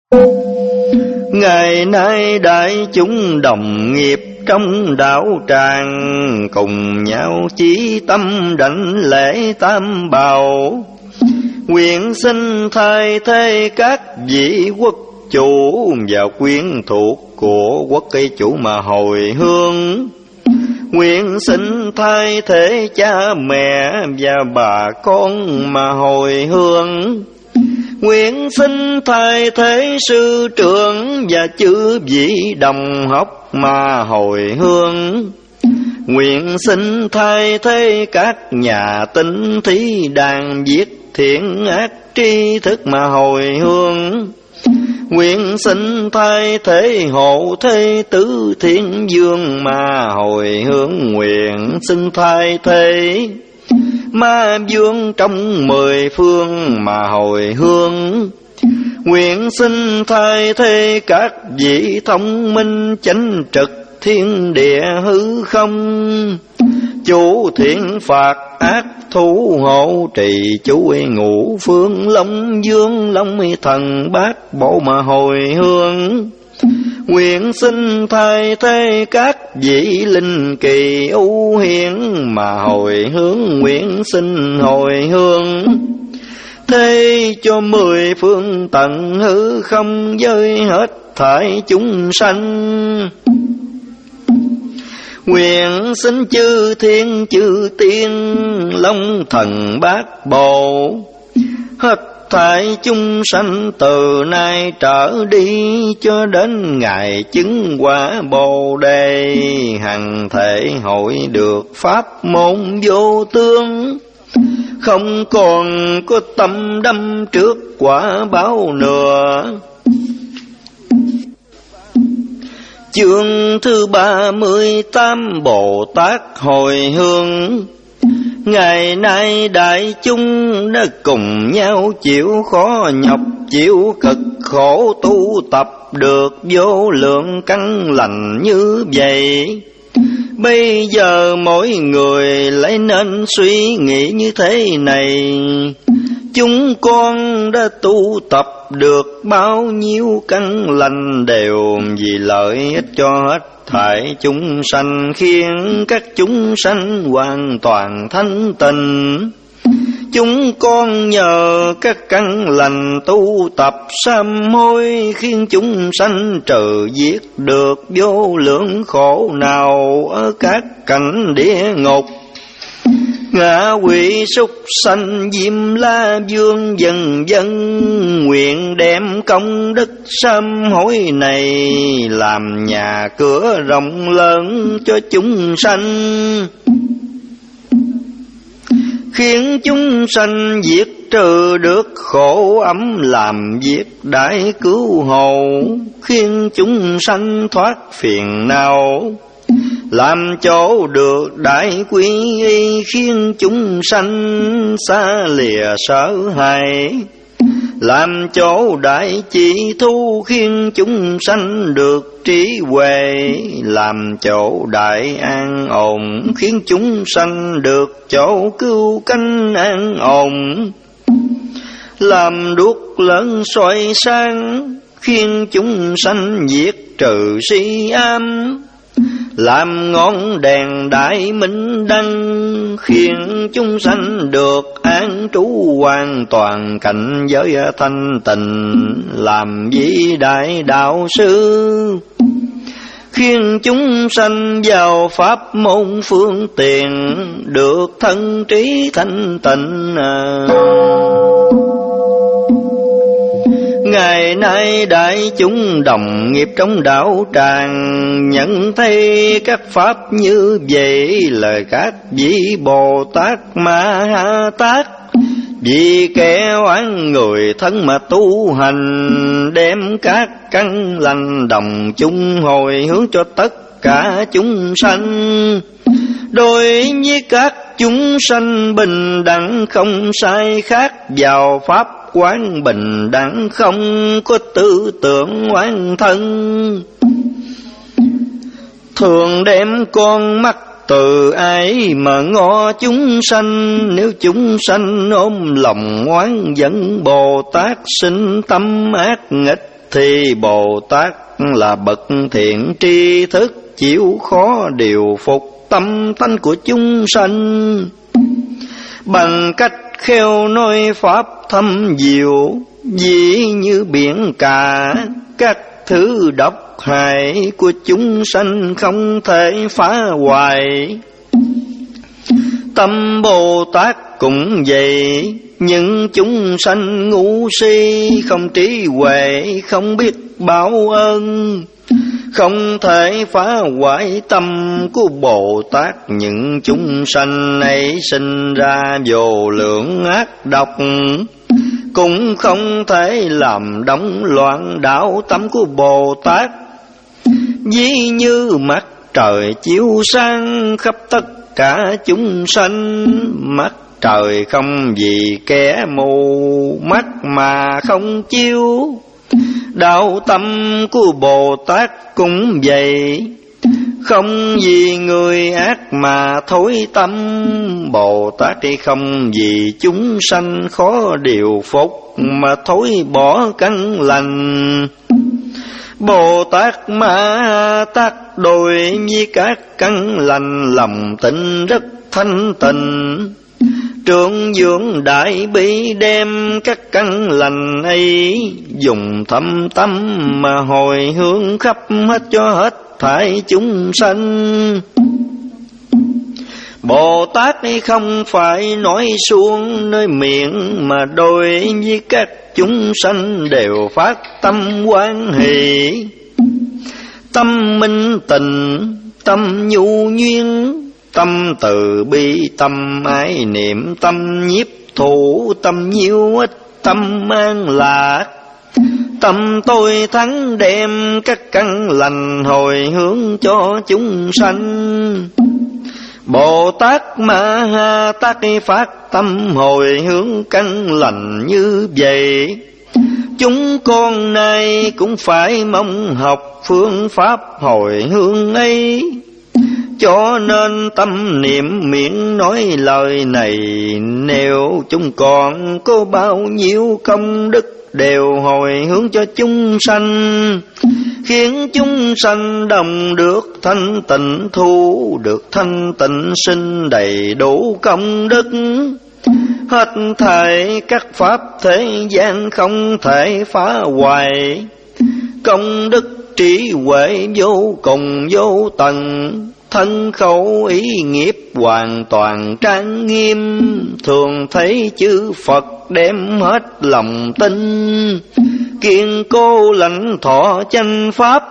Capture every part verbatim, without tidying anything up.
Ngày nay đại chúng đồng nghiệp trong đạo tràng, cùng nhau chí tâm đảnh lễ tam bảo, nguyện xin thay thế các vị quốc chủ và quyến thuộc của quốc cây chủ mà hồi hương. Nguyện xin thay thế cha mẹ và bà con mà hồi hương. Nguyện xin thay thế sư trưởng và chư vị đồng học mà hồi hương. Nguyện xin thay thế các nhà tinh thí đàn viết thiện ác tri thức mà hồi hương. Nguyện xin thay thế hộ thế tứ thiên vương mà hồi hướng. Nguyện xin thay thế ma vương trong mười phương mà hồi hướng. Nguyện xin thay thế các vị thông minh chánh trực thiên địa hư không, chủ thiện phạt ác thủ hộ trì chú ngũ phương long dương long thần bát bộ mà hồi hương. Nguyện xin thay thế các vị linh kỳ ưu hiển mà hồi hướng. Nguyện xin hồi hướng thế cho mười phương tận hư không với hết thảy chúng sanh. Nguyện xin chư thiên chư tiên long thần bát bộ, hết thảy chúng sanh từ nay trở đi cho đến ngày chứng quả Bồ Đề, hằng thể hội được pháp môn vô tương, không còn có tâm đắm trước quả báo nữa. Chương thứ ba mươi tám Bồ Tát hồi hương. Ngày nay đại chúng đã cùng nhau chịu khó nhọc, chịu cực khổ tu tập được vô lượng căn lành như vậy. Bây giờ mỗi người lấy nên suy nghĩ như thế này: chúng con đã tu tập được bao nhiêu căn lành đều vì lợi ích cho hết thảy chúng sanh, khiến các chúng sanh hoàn toàn thanh tịnh. Chúng con nhờ các căn lành tu tập sám hối, khiến chúng sanh trừ diệt được vô lượng khổ nào ở các cảnh địa ngục, ngạ quỷ súc sanh diêm la vương vân vân. Nguyện đem công đức sám hối này làm nhà cửa rộng lớn cho chúng sanh, khiến chúng sanh diệt trừ được khổ ấm, làm việc đại cứu hộ, khiến chúng sanh thoát phiền não, làm chỗ được đại quy y, khiến chúng sanh xa lìa sợ hãi, làm chỗ đại chỉ thu, khiến chúng sanh được trí huệ, làm chỗ đại an ổn, khiến chúng sanh được chỗ cứu cánh an ổn, làm đuốc lớn soi sáng, khiến chúng sanh diệt trừ si ám, làm ngọn đèn đại minh đăng, khiến chúng sanh được an trú hoàn toàn cảnh giới thanh tịnh, làm vĩ đại đạo sư, khiến chúng sanh vào pháp môn phương tiện, được thân trí thanh tịnh. Ngày nay đại chúng đồng nghiệp trong đạo tràng, nhận thấy các pháp như vậy là các vị Bồ Tát Ma Ha Tát, vì kẻ oán người thân mà tu hành, đem các căn lành đồng chung hồi hướng cho tất cả chúng sanh. Đối với các chúng sanh bình đẳng không sai khác, vào pháp quán bình đẳng không có tư tưởng oán thân. Thường đem con mắt từ ai mà ngó chúng sanh, nếu chúng sanh ôm lòng oán giận, Bồ Tát sinh tâm ác nghịch thì Bồ Tát là bậc thiện tri thức, chịu khó điều phục tâm tánh của chúng sanh, bằng cách khéo nói pháp thâm diệu, dĩ như biển cả, các thứ độc hại của chúng sanh không thể phá hoại. Tâm Bồ Tát cũng vậy, những chúng sanh ngu si, không trí huệ, không biết báo ơn, không thể phá hoại tâm của Bồ Tát. Những chúng sanh ấy sinh ra vô lượng ác độc, cũng không thể làm động loạn đạo tâm của Bồ Tát. Ví như mặt trời chiếu sáng khắp tất cả chúng sanh, mắt trời không vì kẻ mù mắt mà không chiếu. Đạo tâm của Bồ Tát cũng vậy, không vì người ác mà thối tâm. Bồ Tát thì không vì chúng sanh khó điều phục mà thối bỏ căn lành. Bồ Tát Ma Tát đối với các căn lành lòng tịnh rất thanh tịnh, trượng dưỡng đại bi đem các căn lành ấy, dùng thâm tâm mà hồi hướng khắp hết cho hết thảy chúng sanh. Bồ Tát không phải nói suông nơi miệng, mà đối với các chúng sanh đều phát tâm hoan hỷ, tâm minh tình, tâm nhu nhuyễn, tâm từ bi, tâm ái niệm, tâm nhiếp thủ, tâm nhiêu ích, tâm an lạc. Tâm tôi thắng đem các căn lành hồi hướng cho chúng sanh. Bồ Tát Ma Ha Tát phát tâm hồi hướng căn lành như vậy. Chúng con nay cũng phải mong học phương pháp hồi hướng ấy, cho nên tâm niệm miệng nói lời này. Nếu chúng con có bao nhiêu công đức đều hồi hướng cho chúng sanh, khiến chúng sanh đồng được thanh tịnh, thu được thanh tịnh, sinh đầy đủ công đức. Hết thảy các pháp thế gian không thể phá hoại, công đức trí huệ vô cùng vô tận, thân khẩu ý nghiệp hoàn toàn trang nghiêm. Thường thấy chư Phật đem hết lòng tin, kiên cố lãnh thọ chánh pháp,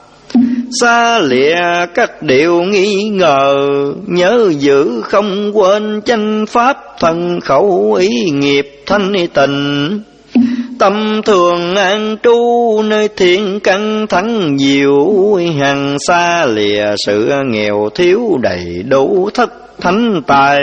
xa lìa các điều nghi ngờ, nhớ giữ không quên chánh pháp, thân khẩu ý nghiệp thanh tịnh. Tâm thường an trú nơi thiện căn thắng diệu, hằng xa lìa sự nghèo thiếu, đầy đủ thất thánh tài.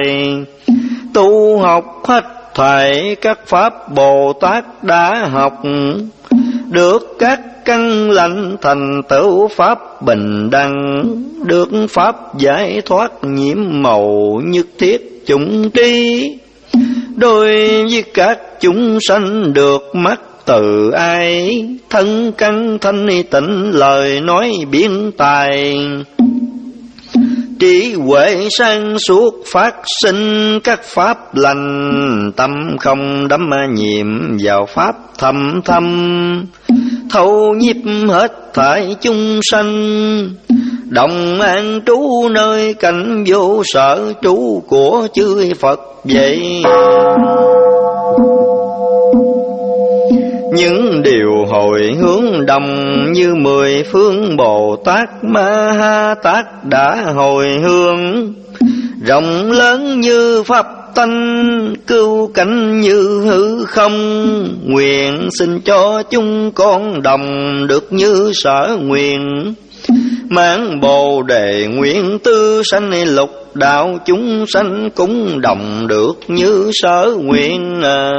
Tu học hết thảy các pháp Bồ Tát đã học, được các căn lành thành tựu pháp bình đẳng, được pháp giải thoát nhiễm màu nhất thiết chủng trí. Đối với các chúng sanh được mắt từ ai, thân căn thanh tịnh, lời nói biến tài. Trí huệ sáng suốt phát sinh các pháp lành, tâm không đắm nhiệm vào pháp thâm thâm, thâu nhiếp hết thảy chúng sanh. Đồng an trú nơi cảnh vô sở trú của chư Phật vậy. Những điều hồi hướng đồng như mười phương Bồ Tát Ma Ha Tát đã hồi hướng, rộng lớn như pháp tánh, cứu cánh như hư không. Nguyện xin cho chúng con đồng được như sở nguyện, mang Bồ Đề nguyện tư sanh lục đạo chúng sanh cũng đồng được như sở nguyện. À,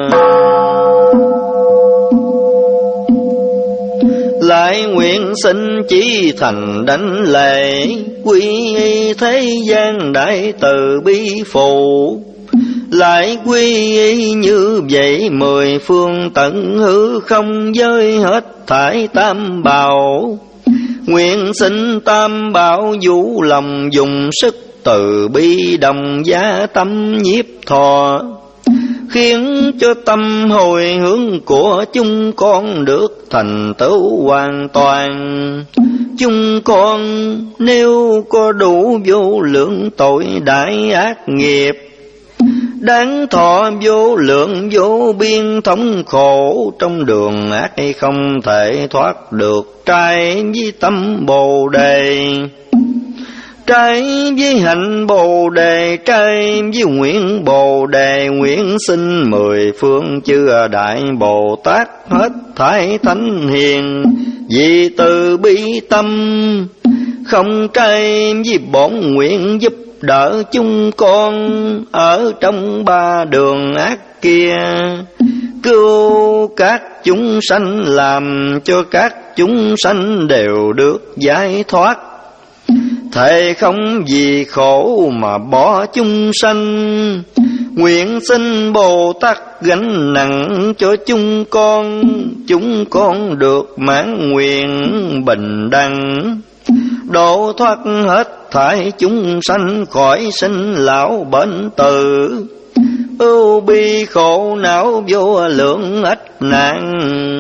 lại nguyện xin chỉ thành đảnh lễ, quy y thế gian đại từ bi phụ, lại quy y như vậy mười phương tận hư không giới hết thải tam bảo. Nguyện xin tam bảo vũ lòng dùng sức từ bi đồng giá tâm nhiếp thọ, khiến cho tâm hồi hướng của chúng con được thành tựu hoàn toàn. Chúng con nếu có đủ vô lượng tội đại ác nghiệp, đáng thọ vô lượng vô biên thống khổ, trong đường ác không thể thoát được, trái với tâm Bồ Đề, trái với hạnh Bồ Đề, trái với nguyện Bồ Đề. Nguyện xin mười phương chư đại Bồ Tát hết thảy thánh hiền, vì từ bi tâm không trái với bổn nguyện, giúp đỡ chúng con ở trong ba đường ác kia, cứu các chúng sanh, làm cho các chúng sanh đều được giải thoát. Thề không vì khổ mà bỏ chúng sanh, nguyện xin Bồ Tát gánh nặng cho chúng con, chúng con được mãn nguyện bình đẳng, độ thoát hết thảy chúng sanh khỏi sinh lão bệnh tử, ưu bi khổ não vô lượng ách nạn.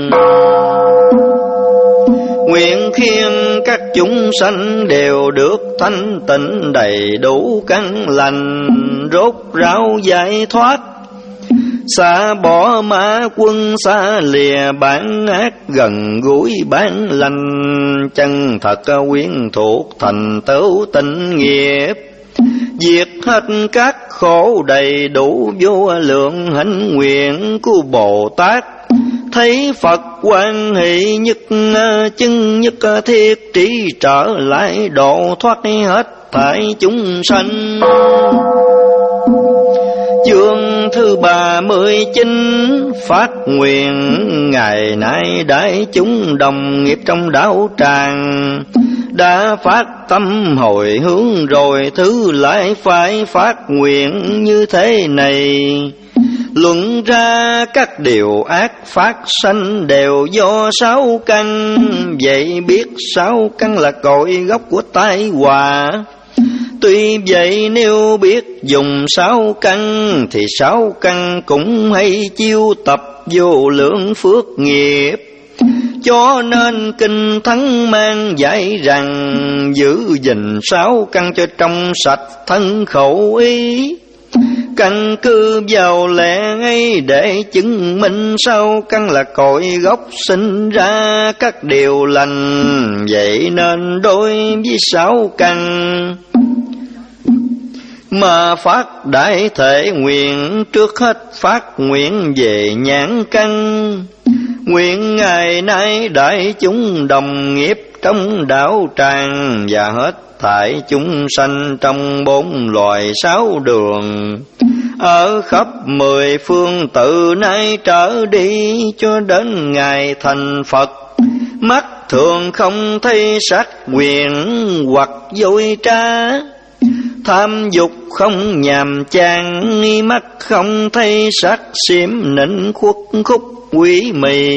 Nguyện khiến các chúng sanh đều được thanh tịnh đầy đủ căn lành, rốt ráo giải thoát, xả bỏ ma quân, xa lìa bản ác, gần gũi bản lành, chân thật quyến thuộc thành tựu tịnh nghiệp, diệt hết các khổ đầy đủ vô lượng hạnh nguyện của Bồ Tát. Thấy Phật quan hỷ nhất chân nhất thiết, trí trở lại độ thoát hết thảy chúng sanh. Chương thứ ba mươi chín, phát nguyện ngày nay đại chúng đồng nghiệp trong đạo tràng, đã phát tâm hồi hướng rồi, thứ lại phải phát nguyện như thế này. Luận ra các điều ác phát sanh đều do sáu căn, vậy biết sáu căn là cội gốc của tai họa. Tuy vậy nếu biết dùng sáu căn, thì sáu căn cũng hay chiêu tập vô lượng phước nghiệp. Cho nên kinh Thánh mang dạy rằng, giữ gìn sáu căn cho trong sạch thân khẩu ý, căn cứ vào lẽ ấy để chứng minh sáu căn là cội gốc sinh ra các điều lành. Vậy nên đối với sáu căn mà phát đại thể nguyện, trước hết phát nguyện về nhãn căn. Nguyện ngày nay đại chúng đồng nghiệp trong đạo tràng, và hết thảy chúng sanh trong bốn loài sáu đường, ở khắp mười phương từ nay trở đi cho đến ngày thành Phật. Mắt thường không thấy sắc quyền hoặc dối trá, tham dục không nhàm chán, mắt không thấy sắc xiểm nịnh khuất khúc quý mị,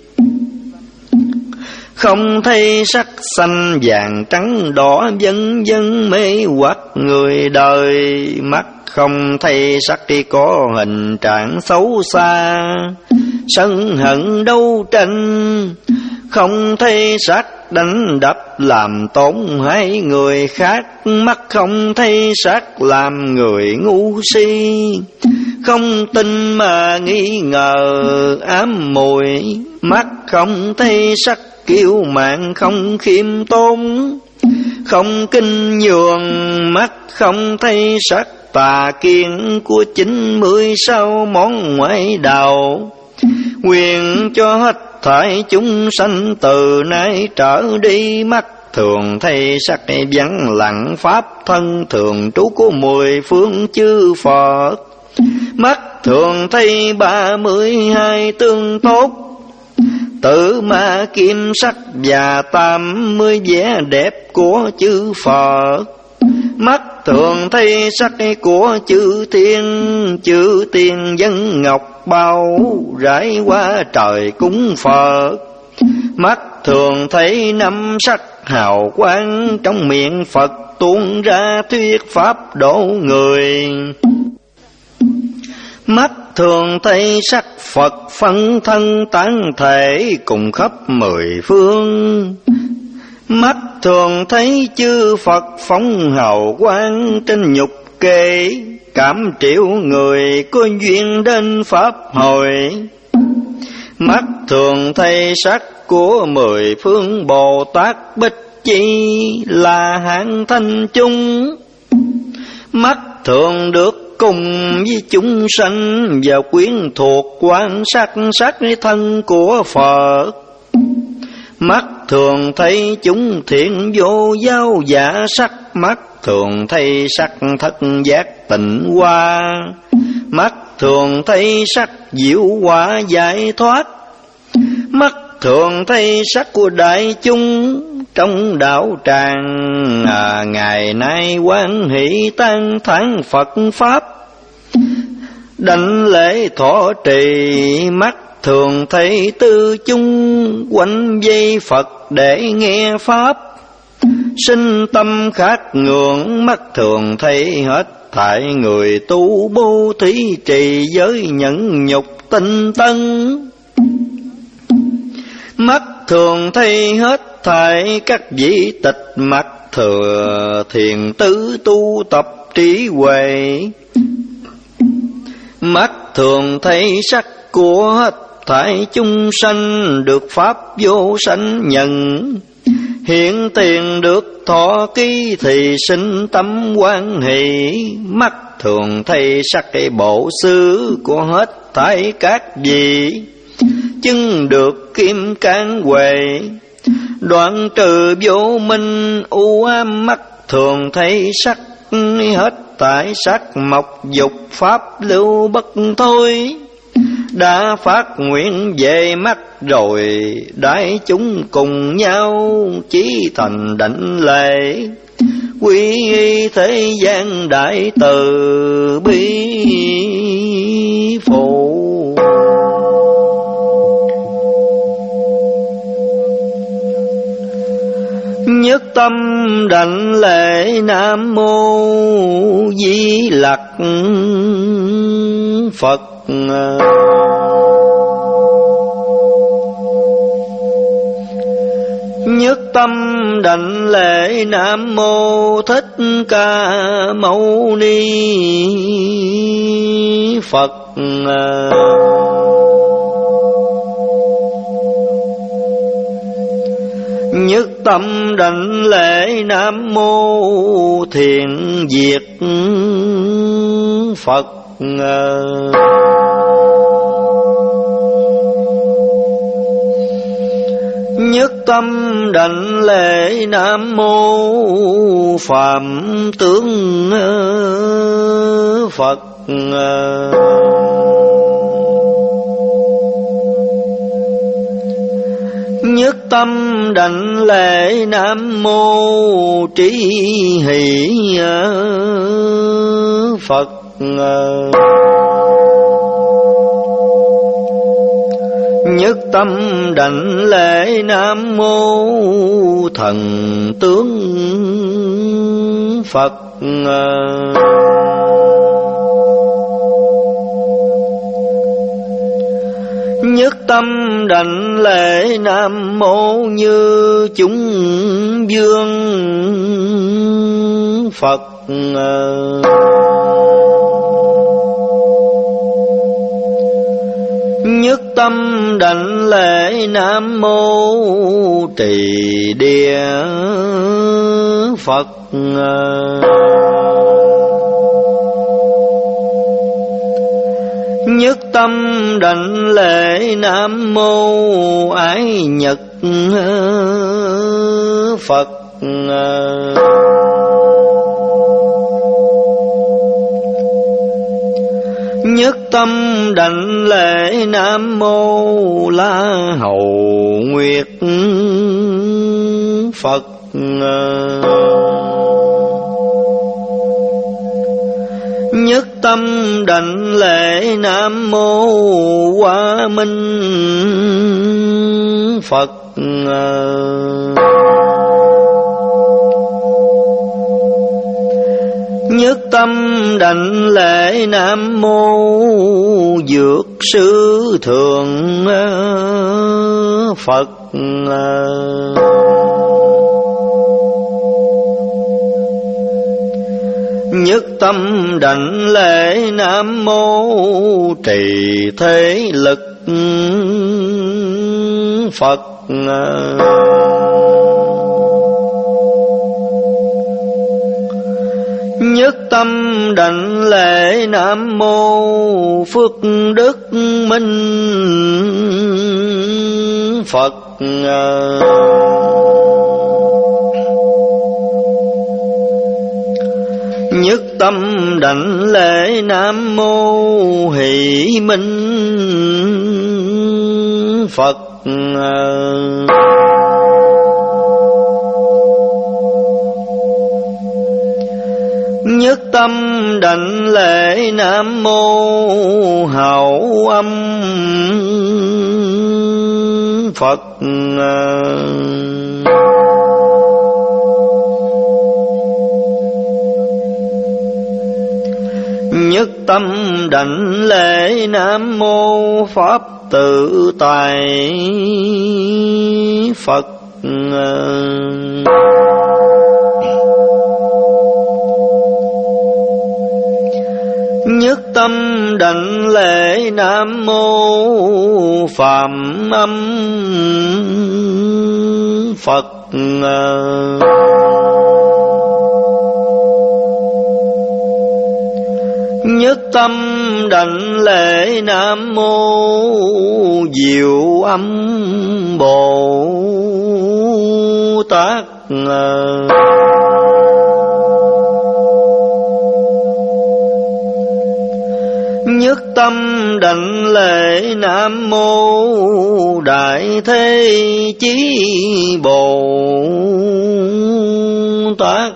không thấy sắc xanh vàng trắng đỏ vân vân mê hoặc người đời. Mắt không thấy sắc thì có hình trạng xấu xa, sân hận đấu tranh, không thấy sắc đánh đập làm tổn hại người khác. Mắt không thấy sắc làm người ngu si, không tin mà nghi ngờ ám mùi. Mắt không thấy sắc kiêu mạn không khiêm tốn, không kinh nhường. Mắt không thấy sắc tà kiến của chín mươi sáu món ngoại đạo. Nguyện cho hết thảy chúng sanh từ nay trở đi, mắt thường thấy sắc vắng lặng pháp thân thường trú của mười phương chư Phật. Mắt thường thấy ba mươi hai tương tốt, tự ma kim sắc và tám mươi vẻ đẹp của chư Phật. Mắt thường thấy sắc của chữ thiên, chữ tiên dân ngọc bao rải qua trời cúng Phật. Mắt thường thấy năm sắc hào quang, trong miệng Phật tuôn ra thuyết pháp độ người. Mắt thường thấy sắc Phật phân thân tán thể cùng khắp mười phương. Mắt thường thấy chư Phật phóng hào quang trên nhục kê, cảm triệu người có duyên đến pháp hội. Mắt thường thấy sắc của mười phương Bồ Tát Bích Chi là hạng thanh chung. Mắt thường được cùng với chúng sanh và quyến thuộc quan sát sắc thân của Phật. Mắt thường thấy chúng thiện vô giáo giả sắc, mắt thường thấy sắc thất giác tịnh hoa. Mắt thường thấy sắc diệu quả giải thoát. Mắt thường thấy sắc của đại chúng trong đạo tràng, à, ngày nay hoan hỷ tán thán Phật pháp, đảnh lễ thọ trì. Mắt thường thấy tư chung quanh dây Phật để nghe pháp, sinh tâm khát ngưỡng. Mắt thường thấy hết thảy người tu bố thí trì giới nhẫn nhục tinh tấn. Mắt thường thấy hết thảy các vị tịch, mắt thừa thiền tứ tu tập trí huệ. Mắt thường thấy sắc của hết thảy chúng sanh được pháp vô sanh nhận. Hiện tiền được thọ ký thì sinh tâm hoan hỷ. Mắt thường thấy sắc cái bộ xứ của hết thảy các vị, chứng được kim cang huệ. Đoạn trừ vô minh u ám, mắt thường thấy sắc hết thảy sắc mộc dục pháp lưu bất thôi. Đã phát nguyện về mắt rồi, đại chúng cùng nhau chí thành đảnh lễ. Quy y thế gian đại từ bi phụ. Nhất tâm đảnh lễ Nam Mô Di Lặc Phật. Nhất tâm đảnh lễ Nam Mô Thích Ca Mâu Ni Phật. Nhất tâm đảnh lễ Nam Mô Thiện Diệt Phật. Nhất tâm đảnh lễ Nam Mô Phạm Tướng Phật. Nhất tâm đảnh lễ Nam Mô Trí Hỷ Phật. Nhất tâm đảnh lễ Nam Mô Thần Tướng Phật. Nhất tâm đảnh lễ Nam Mô Như Chúng Dương Phật. Nhất tâm đảnh lễ Nam Mô Trì Địa Phật. Nhất tâm đảnh lễ Nam Mô Ái Nhật Phật. Nhất tâm đảnh lễ Nam Mô La Hầu Nguyệt Phật. tâm đảnh lễ Nam Mô Hoa Minh Phật. Nhất tâm đảnh lễ Nam Mô Dược Sư Thượng Phật. Nhất tâm đảnh lễ Nam Mô Trì Thế Lực Phật. Nhất tâm đảnh lễ Nam Mô Phước Đức Minh Phật. Nhất tâm đảnh lễ Nam Mô Hỷ Minh Phật. Nhất tâm đảnh lễ Nam Mô Hậu Âm Phật. Nhất tâm đảnh lễ Nam Mô Pháp Tự Tại Phật. Nhất tâm đảnh lễ Nam Mô Phạm Âm Phật. Nhất tâm đảnh lễ Nam Mô Diệu Âm Bồ Tát. Nhất tâm đảnh lễ Nam Mô Đại Thế Chí Bồ Tát.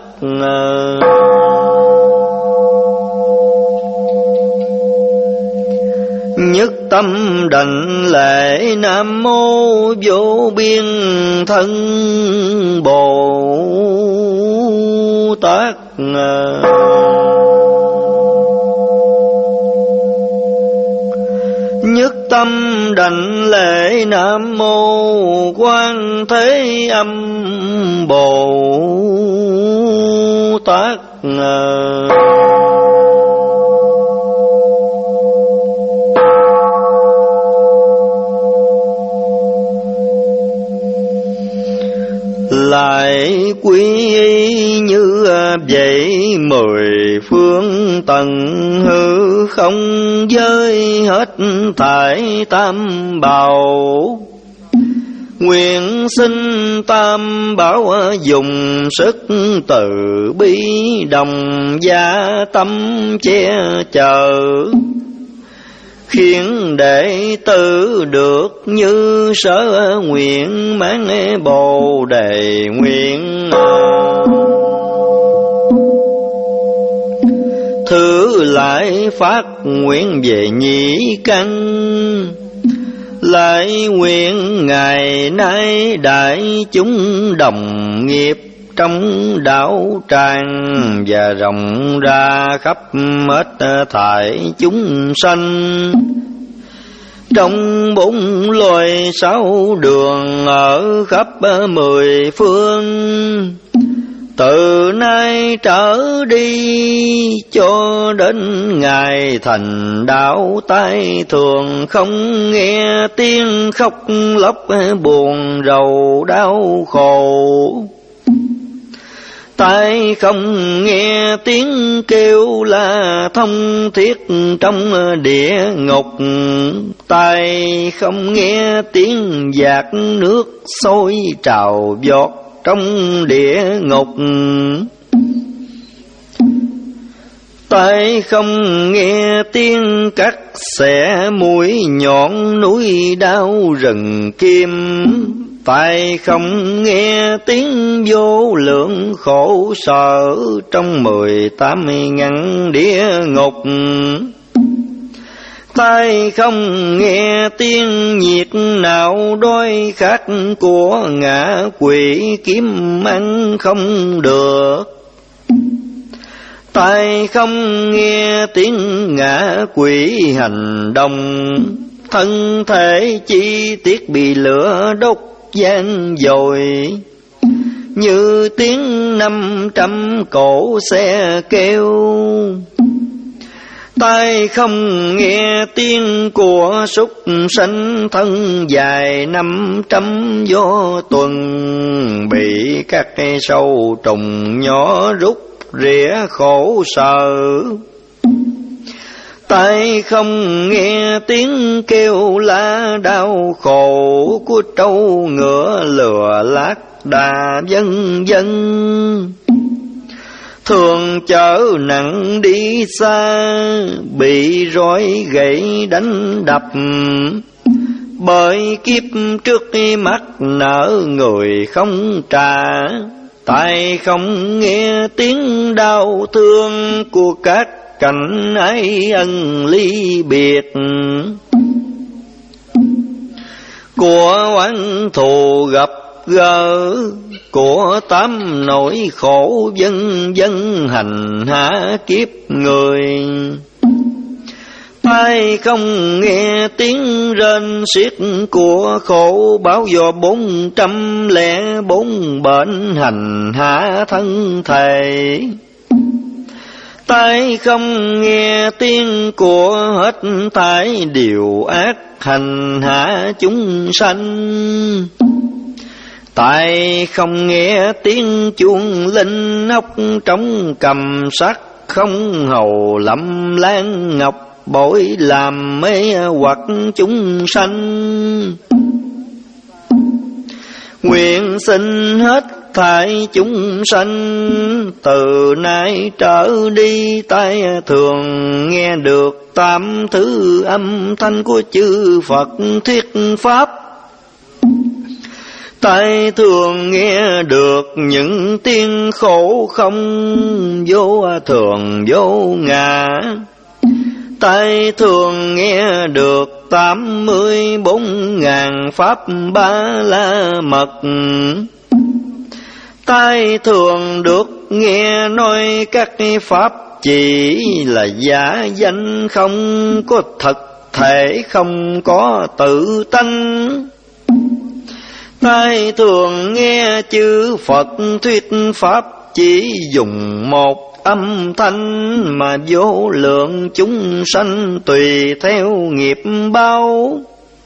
Nhất tâm đảnh lễ Nam Mô Vô Biên Thân Bồ Tát. Nhất tâm đảnh lễ Nam Mô Quan Thế Âm Bồ Tát. Lại quy y như vậy mười phương tầng hư không giới hết thảy tam bảo. Nguyện xin tam bảo dùng sức từ bi đồng gia tâm che chở, khiến đệ tử được như sở nguyện mãn bồ đề nguyện. Thứ lại phát nguyện về nhĩ căn, lại nguyện ngày nay đại chúng đồng nghiệp trong đạo tràng, và rộng ra khắp hết thảy chúng sanh. Trong bốn loài sáu đường ở khắp mười phương, từ nay trở đi cho đến ngày thành đạo tái thường, không nghe tiếng khóc lóc buồn rầu đau khổ. Tai không nghe tiếng kêu la thông thiết trong địa ngục, tai không nghe tiếng giạt nước sôi trào giọt trong địa ngục. Tai không nghe tiếng cắt xẻ mũi nhọn núi đao rừng kim, tai không nghe tiếng vô lượng khổ sở trong mười tám ngăn địa ngục. Tai không nghe tiếng nhiệt nào đói khát của ngạ quỷ kiếm ăn không được. Tai không nghe tiếng ngạ quỷ hành động, thân thể chi tiết bị lửa đốt gian dội, như tiếng năm trăm cỗ xe kêu. Tai không nghe tiếng của súc sanh, thân dài năm trăm vô tuần, bị các sâu trùng nhỏ rút rỉa khổ sở. Tai không nghe tiếng kêu la đau khổ của trâu ngựa lừa lác đà vân vân. Thường chở nặng đi xa, bị roi gậy đánh đập, bởi kiếp trước mắt nợ người không trả. Tai không nghe tiếng đau thương của các cảnh ái ân ly biệt, của oán thù gặp gỡ, của tám nỗi khổ vân vân hành hạ kiếp người. Tai không nghe tiếng rên xiết của khổ báo do bốn trăm lẻ bốn bệnh hành hạ thân thể. Tai không nghe tiếng của hết thảy điều ác hành hạ chúng sanh. Tai không nghe tiếng chuông linh ốc trống cầm sắc, không hầu lẩm lan ngọc bội làm mê hoặc chúng sanh. Nguyện xin hết thảy chúng sanh, từ nay trở đi tai thường nghe được tám thứ âm thanh của chư Phật thuyết pháp. Tai thường nghe được những tiếng khổ không vô thường vô ngã. Tai thường nghe được tám mươi bốn ngàn pháp ba la mật. Tai thường được nghe nói các pháp chỉ là giả danh, không có thực thể, không có tự tánh. Tai thường nghe chư Phật thuyết pháp chỉ dùng một âm thanh, mà vô lượng chúng sanh tùy theo nghiệp báo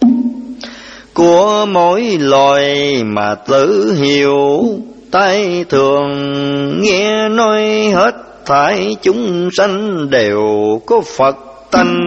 của mỗi loài mà tự hiểu. Tai thường nghe nói hết thảy chúng sanh đều có Phật tánh.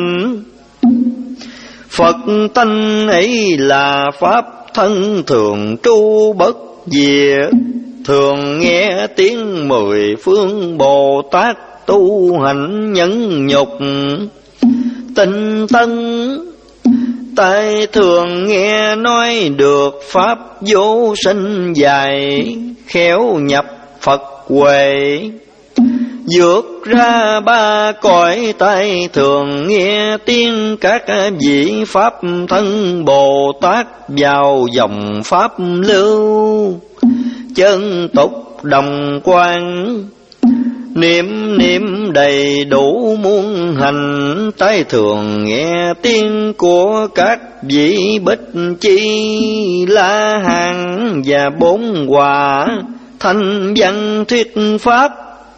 Phật tánh ấy là pháp thân thường tru bất diệt, thường nghe tiếng mười phương Bồ Tát tu hành nhẫn nhục tinh tấn. Tai thường nghe nói được pháp vô sinh dài, khéo nhập Phật huệ, vượt ra ba cõi. Tai thường nghe tiếng các vị pháp thân Bồ Tát vào dòng pháp lưu, chân tục đồng quan, niệm niệm đầy đủ muôn hành. Tai thường nghe tiếng của các vị Bích Chi La Hán và bốn hòa thanh văn thuyết pháp.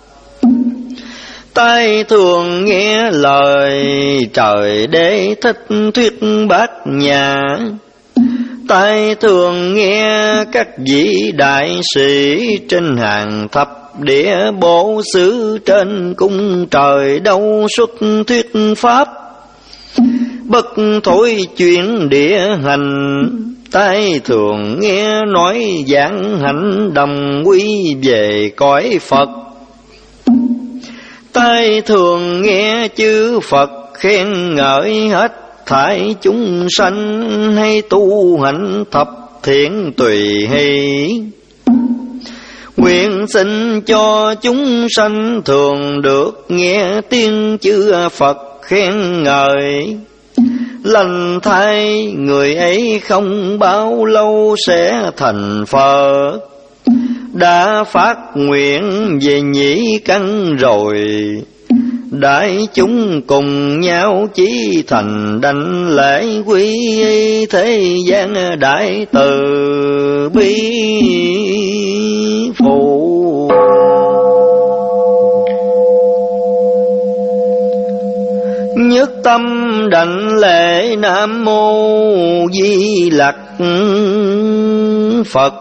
Tai thường nghe lời trời đế thích thuyết bát nhã. Tai thường nghe các vị đại sĩ trên hàng thập địa bổ xứ, trên cung trời đâu xuất thuyết pháp. Bất thối chuyển địa hành, tai thường nghe nói giảng hạnh đồng quy về cõi Phật. Tai thường nghe chư Phật khen ngợi hết thảy chúng sanh, hay tu hạnh thập thiện tùy hỷ. Nguyện xin cho chúng sanh thường được nghe tiếng chư Phật khen ngợi. Lành thay người ấy không bao lâu sẽ thành Phật. Đã phát nguyện về nhĩ căn rồi, đại chúng cùng nhau chí thành đảnh lễ quy y thế gian đại từ bi phụ. Nhất tâm đảnh lễ Nam Mô Di Lặc Phật.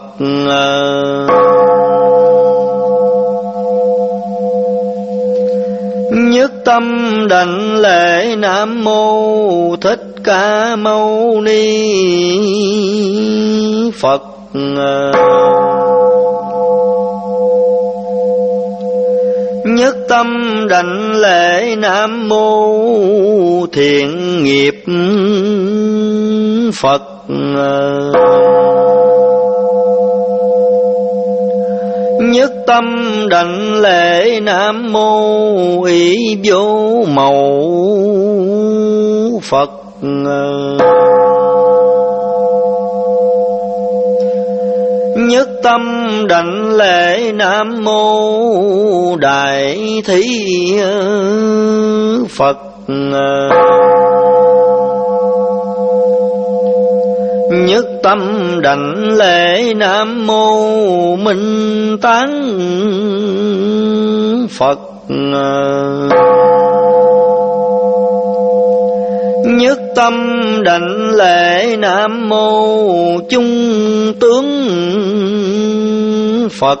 Nhất tâm đảnh lễ Nam Mô Thích Ca Mâu Ni Phật. Nhất tâm đảnh lễ Nam Mô Thiện Nghiệp Phật. Nhất tâm đảnh lễ Nam Mô Ý Vô Mậu Phật. Nhất tâm đảnh lễ Nam Mô Đại Thí Phật. Nhất tâm đảnh lễ Nam Mô Minh Tán Phật. Nhất tâm đảnh lễ Nam Mô Chung Tướng Phật.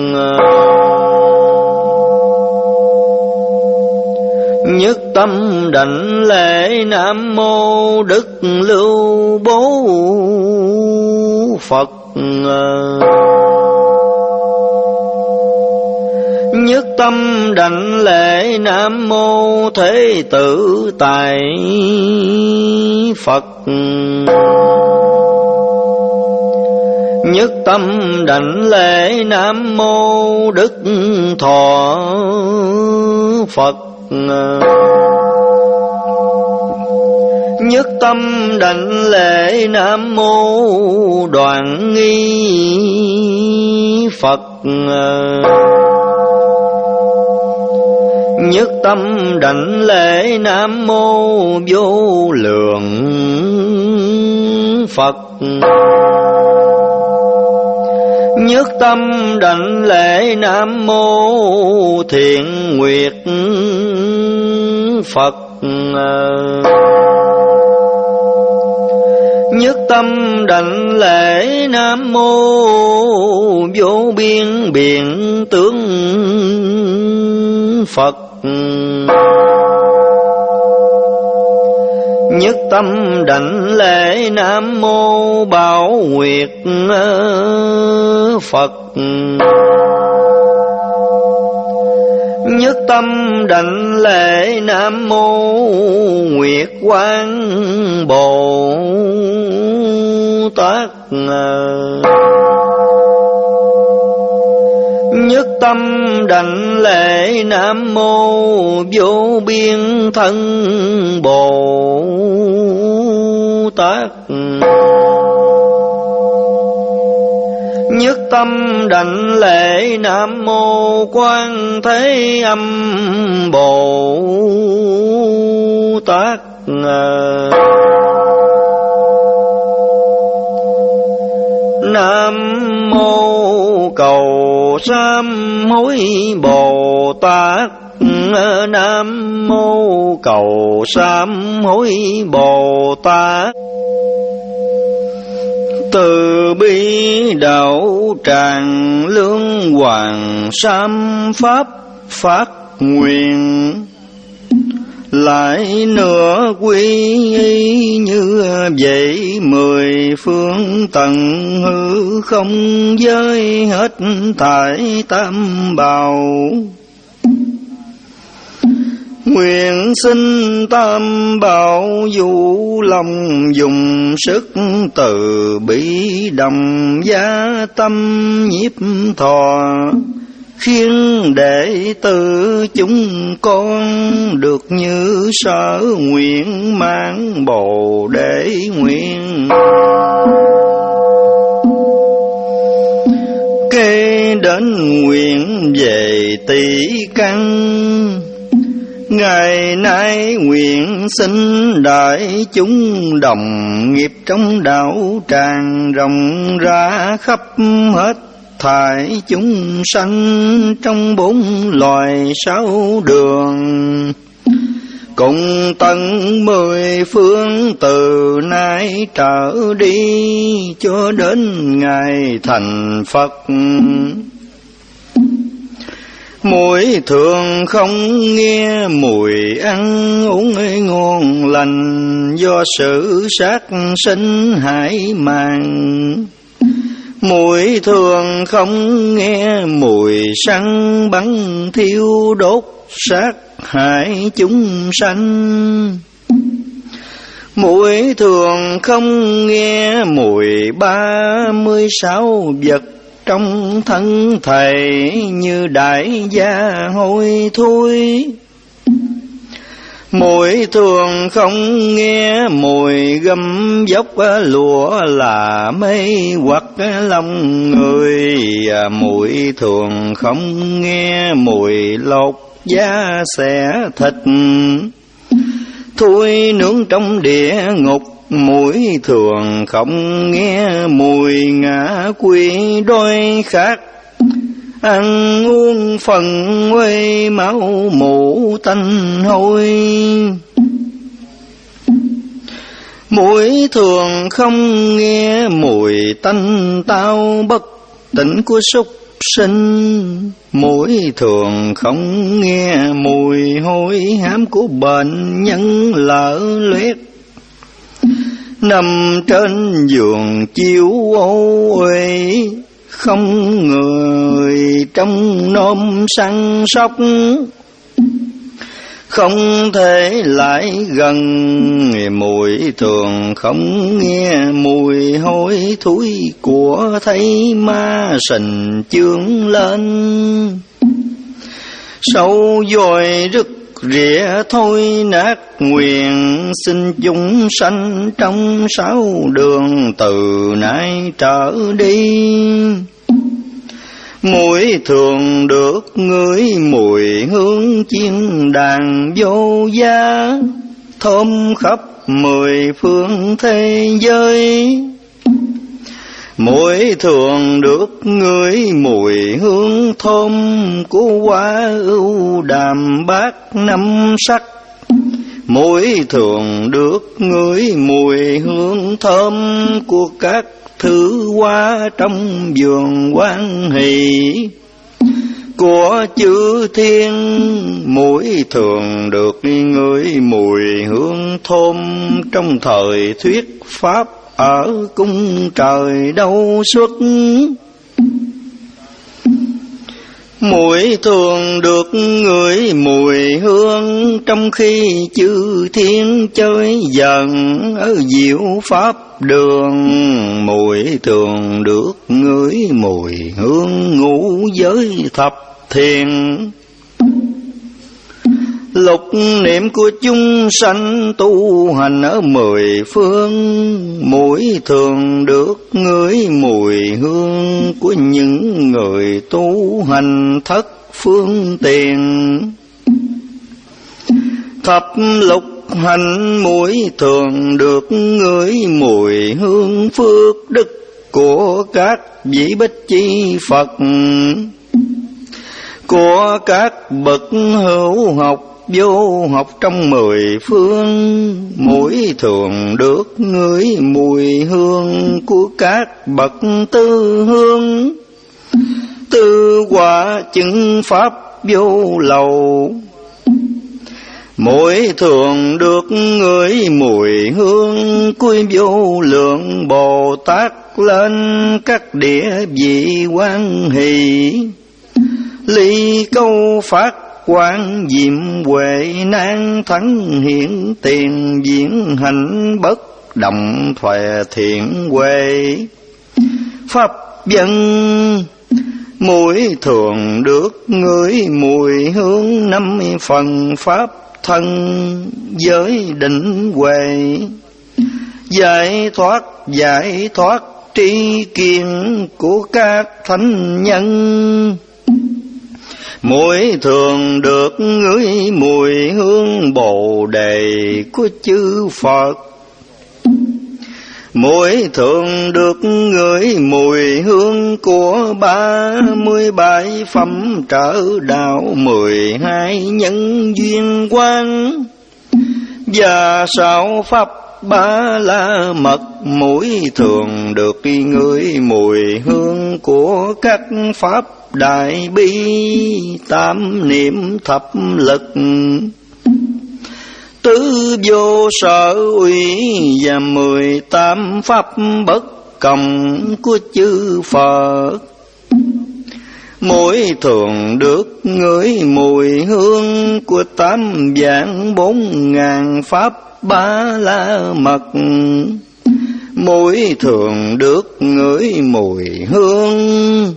Nhất tâm đảnh lễ Nam Mô Đức Lưu Bố Phật. Nhất tâm đảnh lễ Nam Mô Thế Tử Tại Phật. Nhất tâm đảnh lễ Nam Mô Đức Thọ Phật. Nhất tâm đảnh lễ Nam Mô Đoạn Nghi Phật. Nhất tâm đảnh lễ Nam Mô Vô Lượng Phật. Nhất tâm đảnh lễ Nam Mô Thiện Nguyệt Phật. Nhất tâm đảnh lễ Nam Mô Vô Biên Biện Tướng Phật. Nhất tâm đảnh lễ Nam Mô Bảo Nguyệt Phật. Nhất tâm đảnh lễ Nam Mô Nguyệt Quang Bồ Tát. Nhất tâm đảnh lễ Nam Mô Vô Biên Thân Bồ Tát. Nhất tâm đảnh lễ Nam Mô Quan Thế Âm Bồ Tát. Nam mô Cầu Sám Hối Bồ Tát. Nam mô Cầu Sám Hối Bồ Tát. Từ bi đạo tràng lương hoàng sám pháp phát nguyện. Lại nữa quy y như vậy mười phương tận hư không giới hết thảy tam bảo. Nguyện xin Tam Bảo du lòng dùng sức từ bi đồng gia tâm nhiếp thọ, khiến đệ tử chúng con được như sở nguyện mang bồ đề nguyện. Kế đến nguyện về tỷ căn, ngày nay nguyện xin đại chúng đồng nghiệp trong đạo tràng rộng ra khắp hết thảy chúng sanh trong bốn loài sáu đường, cùng tận mười phương từ nay trở đi cho đến ngày thành Phật. Mùi thường không nghe mùi ăn uống ngon lành, do sự sát sinh hại mạng. Mùi thường không nghe mùi săn bắn thiêu đốt sát hại chúng sanh. Mùi thường không nghe mùi ba mươi sáu vật trong thân thầy, như đại gia hôi thối. Mùi thường không nghe mùi gấm dốc lụa là mây hoặc lòng người. Mùi thường không nghe mùi lột da xẻ thịt, thui nướng trong địa ngục. Mùi thường không nghe mùi ngã quỷ đôi khác, ăn uống phần quê máu mủ tanh hôi. Mùi thường không nghe mùi tanh tao bất tỉnh của súc sinh. Mùi thường không nghe mùi hôi hám của bệnh nhân lở loét, nằm trên giường chiếu ô uế, không người trong nôm săn sóc. Không thể lại gần mùi thường không nghe mùi hôi thối của thấy ma sình chương lên. Sâu dồi rứt rỉa thôi nát nguyện, xin chúng sanh trong sáu đường từ nay trở đi. Mùi thường được ngửi mùi hương chiên đàn vô giá, thơm khắp mười phương thế giới. Mùi thường được ngửi mùi hương thơm của hoa ưu đàm bát năm sắc. Mùi thường được ngửi mùi hương thơm của các thứ hoa trong vườn quan hỷ của chư thiên. Mùi thường được ngửi mùi hương thơm trong thời thuyết pháp ở cung trời đâu xuất. Mùi thường được ngửi mùi hương trong khi chư thiên chơi dần ở diệu pháp đường. Mùi thường được ngửi mùi hương ngũ giới thập thiền. Lục niệm của chúng sanh tu hành ở mười phương. Mùi thường được ngửi mùi hương của những người tu hành thất phương tiền. Thập lục hành mùi thường được ngửi mùi hương phước đức của các vị bích chi Phật, của các bậc hữu học vô học trong mười phương. Mùi thường được ngửi mùi hương của các bậc tư hương, tư quả chứng pháp vô lậu. Mùi thường được ngửi mùi hương của vô lượng Bồ Tát lên các địa vị quan hỷ, ly câu phát quan diệm huệ nan thắng hiện tiền diễn hành bất động thòe thiện huệ pháp dân mùi thường được ngửi mùi hương năm phần pháp thân giới định huệ giải thoát giải thoát tri kiến của các thánh nhân mùi thường được ngửi mùi hương bồ đề của chư Phật mùi thường được ngửi mùi hương của ba mươi bảy phẩm trở đạo mười hai nhân duyên quang và sáu pháp ba la mật mũi thường được ngửi mùi hương của các pháp đại bi tam niệm thập lực tứ vô sở uy và mười tám pháp bất cộng của chư Phật mỗi thường được ngửi mùi hương của tám vạn bốn ngàn pháp ba la mật mỗi thường được ngửi mùi hương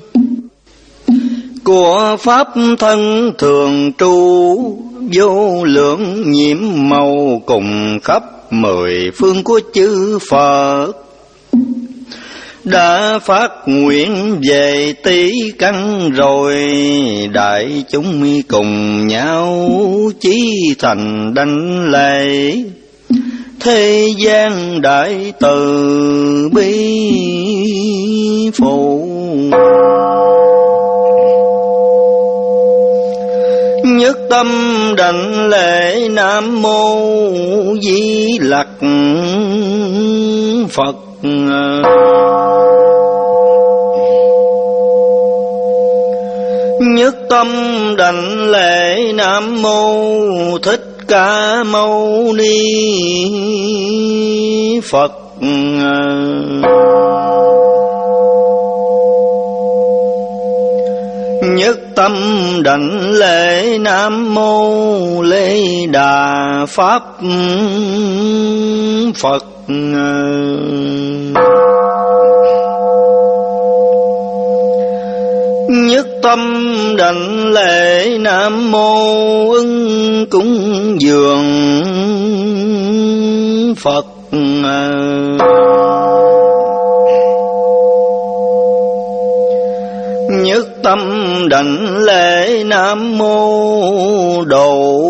của pháp thân thường tru vô lượng nhiễm màu cùng khắp mười phương của chư Phật đã phát nguyện về tí căn rồi đại chúng cùng nhau chí thành đảnh lễ thế gian đại từ bi phụ nhất tâm đảnh lễ Nam Mô Di Lặc Phật nhất tâm đảnh lễ Nam Mô Thích Ca Mâu Ni Phật nhất tâm đảnh lễ Nam Mô Lê Đà Pháp Phật nhất tâm đảnh lễ Nam Mô Ưng Cúng Dường Phật nhất tâm đảnh lễ Nam Mô Độ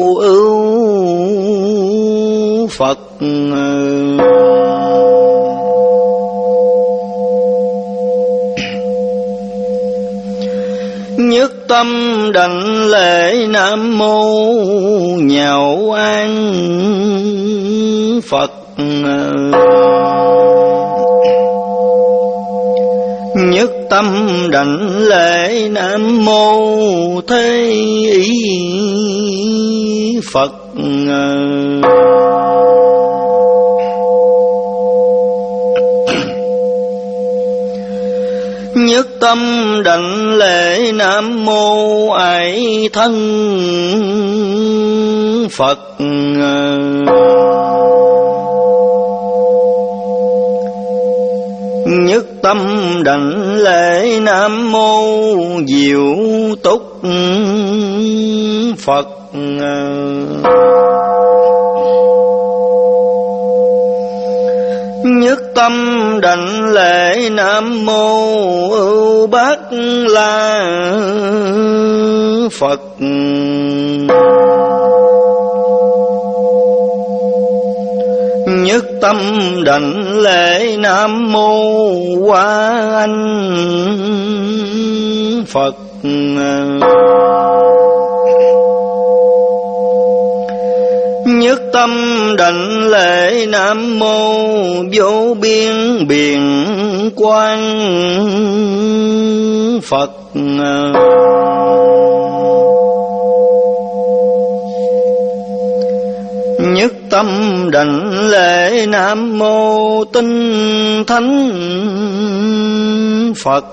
Ưu Phật nhất tâm đảnh lễ Nam Mô Nhạo An Phật nhất tâm đảnh lễ Nam Mô Thế Ý Phật nhất tâm đảnh lễ Nam Mô Ái Thân Phật nhất tâm đảnh lễ Nam Mô Diệu Túc Phật nhất tâm đảnh lễ Nam Mô Ưu Bát La Phật nhất tâm đảnh lễ Nam Mô Hoa Anh Phật nhất tâm đảnh lễ Nam Mô Vô Biên Biện Quang Phật nhất tâm đảnh lễ Nam Mô Tinh Thánh Phật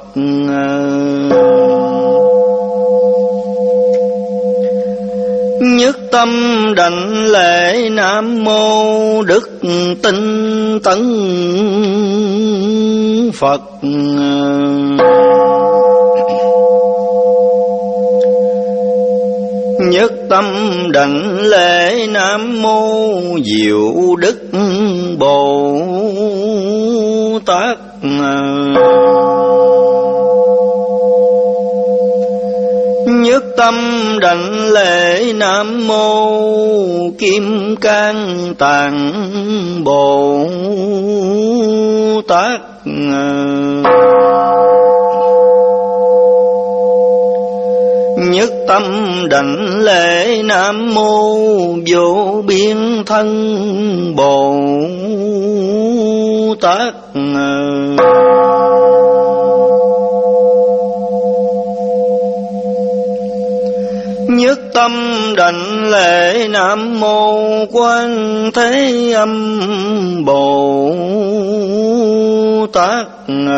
tâm đảnh lễ Nam Mô Đức Tinh Tấn Phật. Nhất tâm đảnh lễ Nam Mô Diệu Đức Bồ Tát. Nhất tâm đảnh lễ Nam Mô Kim Cang Tạng Bồ Tát. Nhất tâm đảnh lễ Nam Mô Vô Biên Thân Bồ Tát. Nhất tâm đảnh lễ Nam Mô Quan Thế Âm Bồ Tát.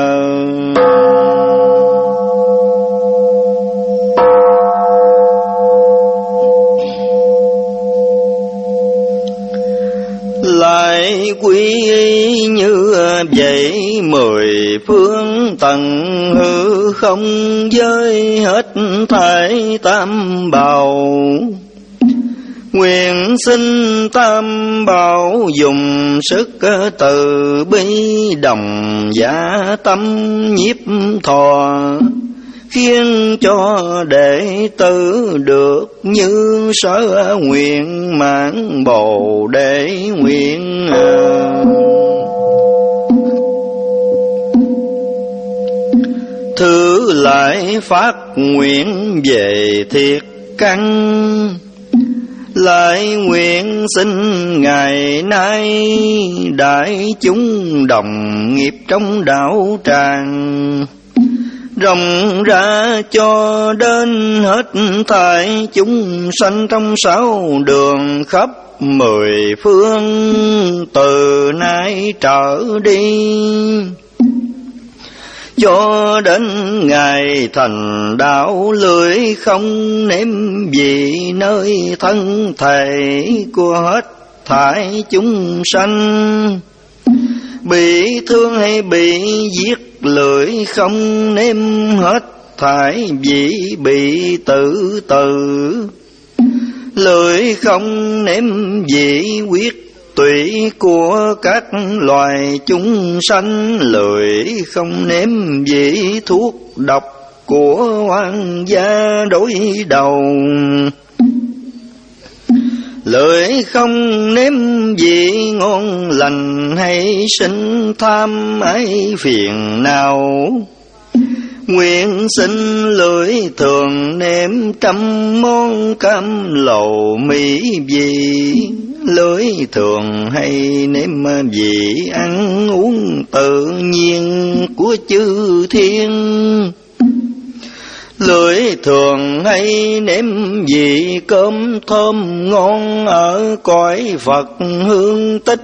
Lại quy y như vậy mười phương tầng hư không giới hết thảy tam bảo. Nguyện xin tam bảo dùng sức từ bi đồng giả tâm nhiếp thọ, khiến cho đệ tử được như sở nguyện mãn bồ đề nguyện. Thứ lại phát nguyện về thiệt căn, lại nguyện xin ngày nay đại chúng đồng nghiệp trong đạo tràng, rộng ra cho đến hết thảy chúng sanh trong sáu đường khắp mười phương từ nay trở đi, cho đến ngày thành đạo lưỡi không nếm gì nơi thân thể của hết thảy chúng sanh. Bị thương hay bị giết lưỡi không nếm hết thảy vị bị tự tử, lưỡi không nếm vị quyết tủy của các loài chúng sanh, lưỡi không nếm vị thuốc độc của hoang gia đối đầu, lưỡi không nếm vị ngon lành hay sinh tham ái phiền nào. Nguyện xin lưỡi thường nếm trăm món cam lầu mỹ vị, lưỡi thường hay nếm vị ăn uống tự nhiên của chư thiên, lưỡi thường hay nếm vị cơm thơm ngon ở cõi Phật hương tích,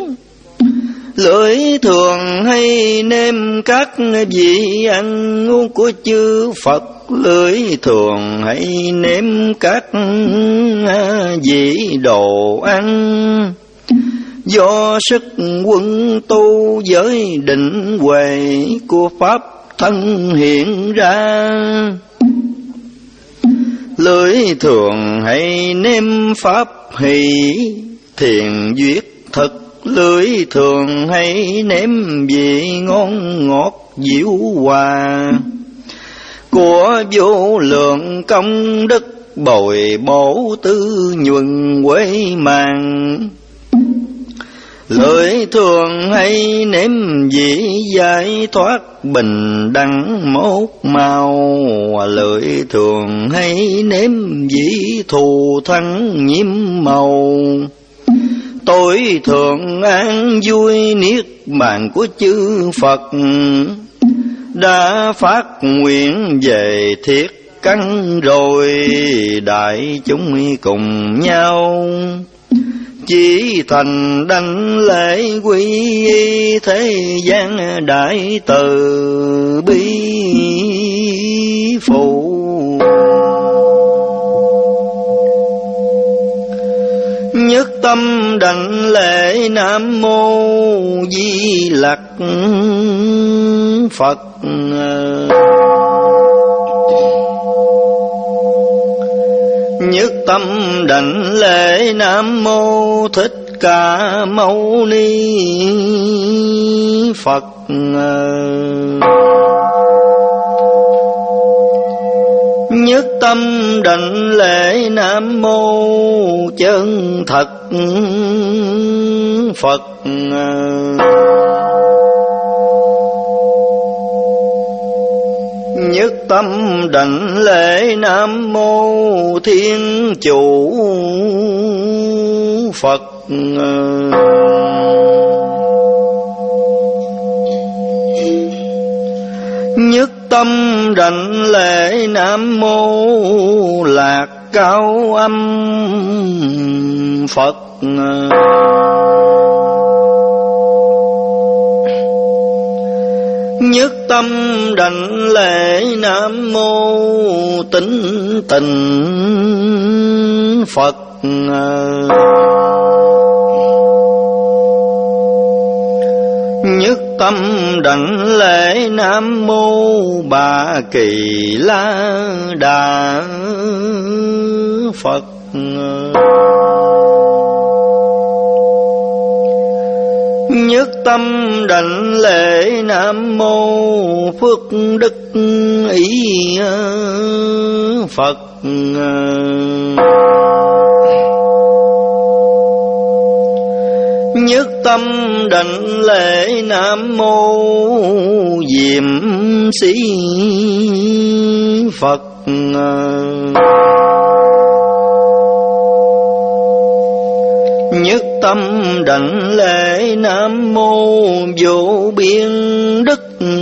lưỡi thường hay nếm các vị ăn uống của chư Phật, lưỡi thường hay nếm các vị đồ ăn do sức quân tu giới định huệ của Pháp thân hiện ra, lưỡi thường hay nếm pháp hỷ thiền duyệt thực, lưỡi thường hay nếm vị ngon ngọt diệu hòa của vô lượng công đức bồi bổ tư nhuần quê màng, lưỡi thường hay nếm vị giải thoát bình đẳng một màu, lưỡi thường hay nếm vị thù thắng nhiễm màu, tôi thường an vui niết bàn của chư Phật, đã phát nguyện về thiết căn rồi, đại chúng cùng nhau chỉ thành đảnh lễ quy y thế gian đại từ bi phụ. Nam Mô Di Lặc Phật. Nhất tâm đảnh lễ Nam Mô Thích Ca Mâu Ni Phật. Nhất tâm đảnh lễ Nam Mô Chân Thật Phật. Nhất tâm đảnh lễ Nam Mô Thiên Chủ Phật. Nhất tâm đảnh lễ Nam Mô Lạc Cao Âm Phật. Nhất tâm đảnh lễ Nam Mô Tịnh Tình Phật. Nhất tâm đảnh lễ Nam Mô Bà Kỳ La Đà Phật. Nhất tâm đảnh lễ Nam Mô Phước Đức Ý Phật. Nhất tâm đảnh lễ Nam Mô Diệm Sĩ Phật. Nhất tâm đảnh lễ Nam Mô Vô Biên Đức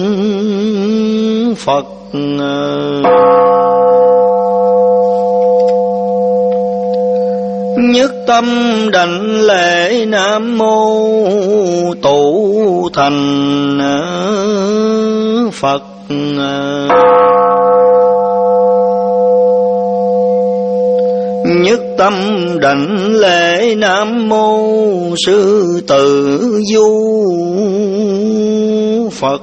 Phật. Nhất tâm đảnh lễ Nam Mô Tụ Thành Phật. Nhất tâm đảnh lễ Nam Mô Sư Tử Du Phật.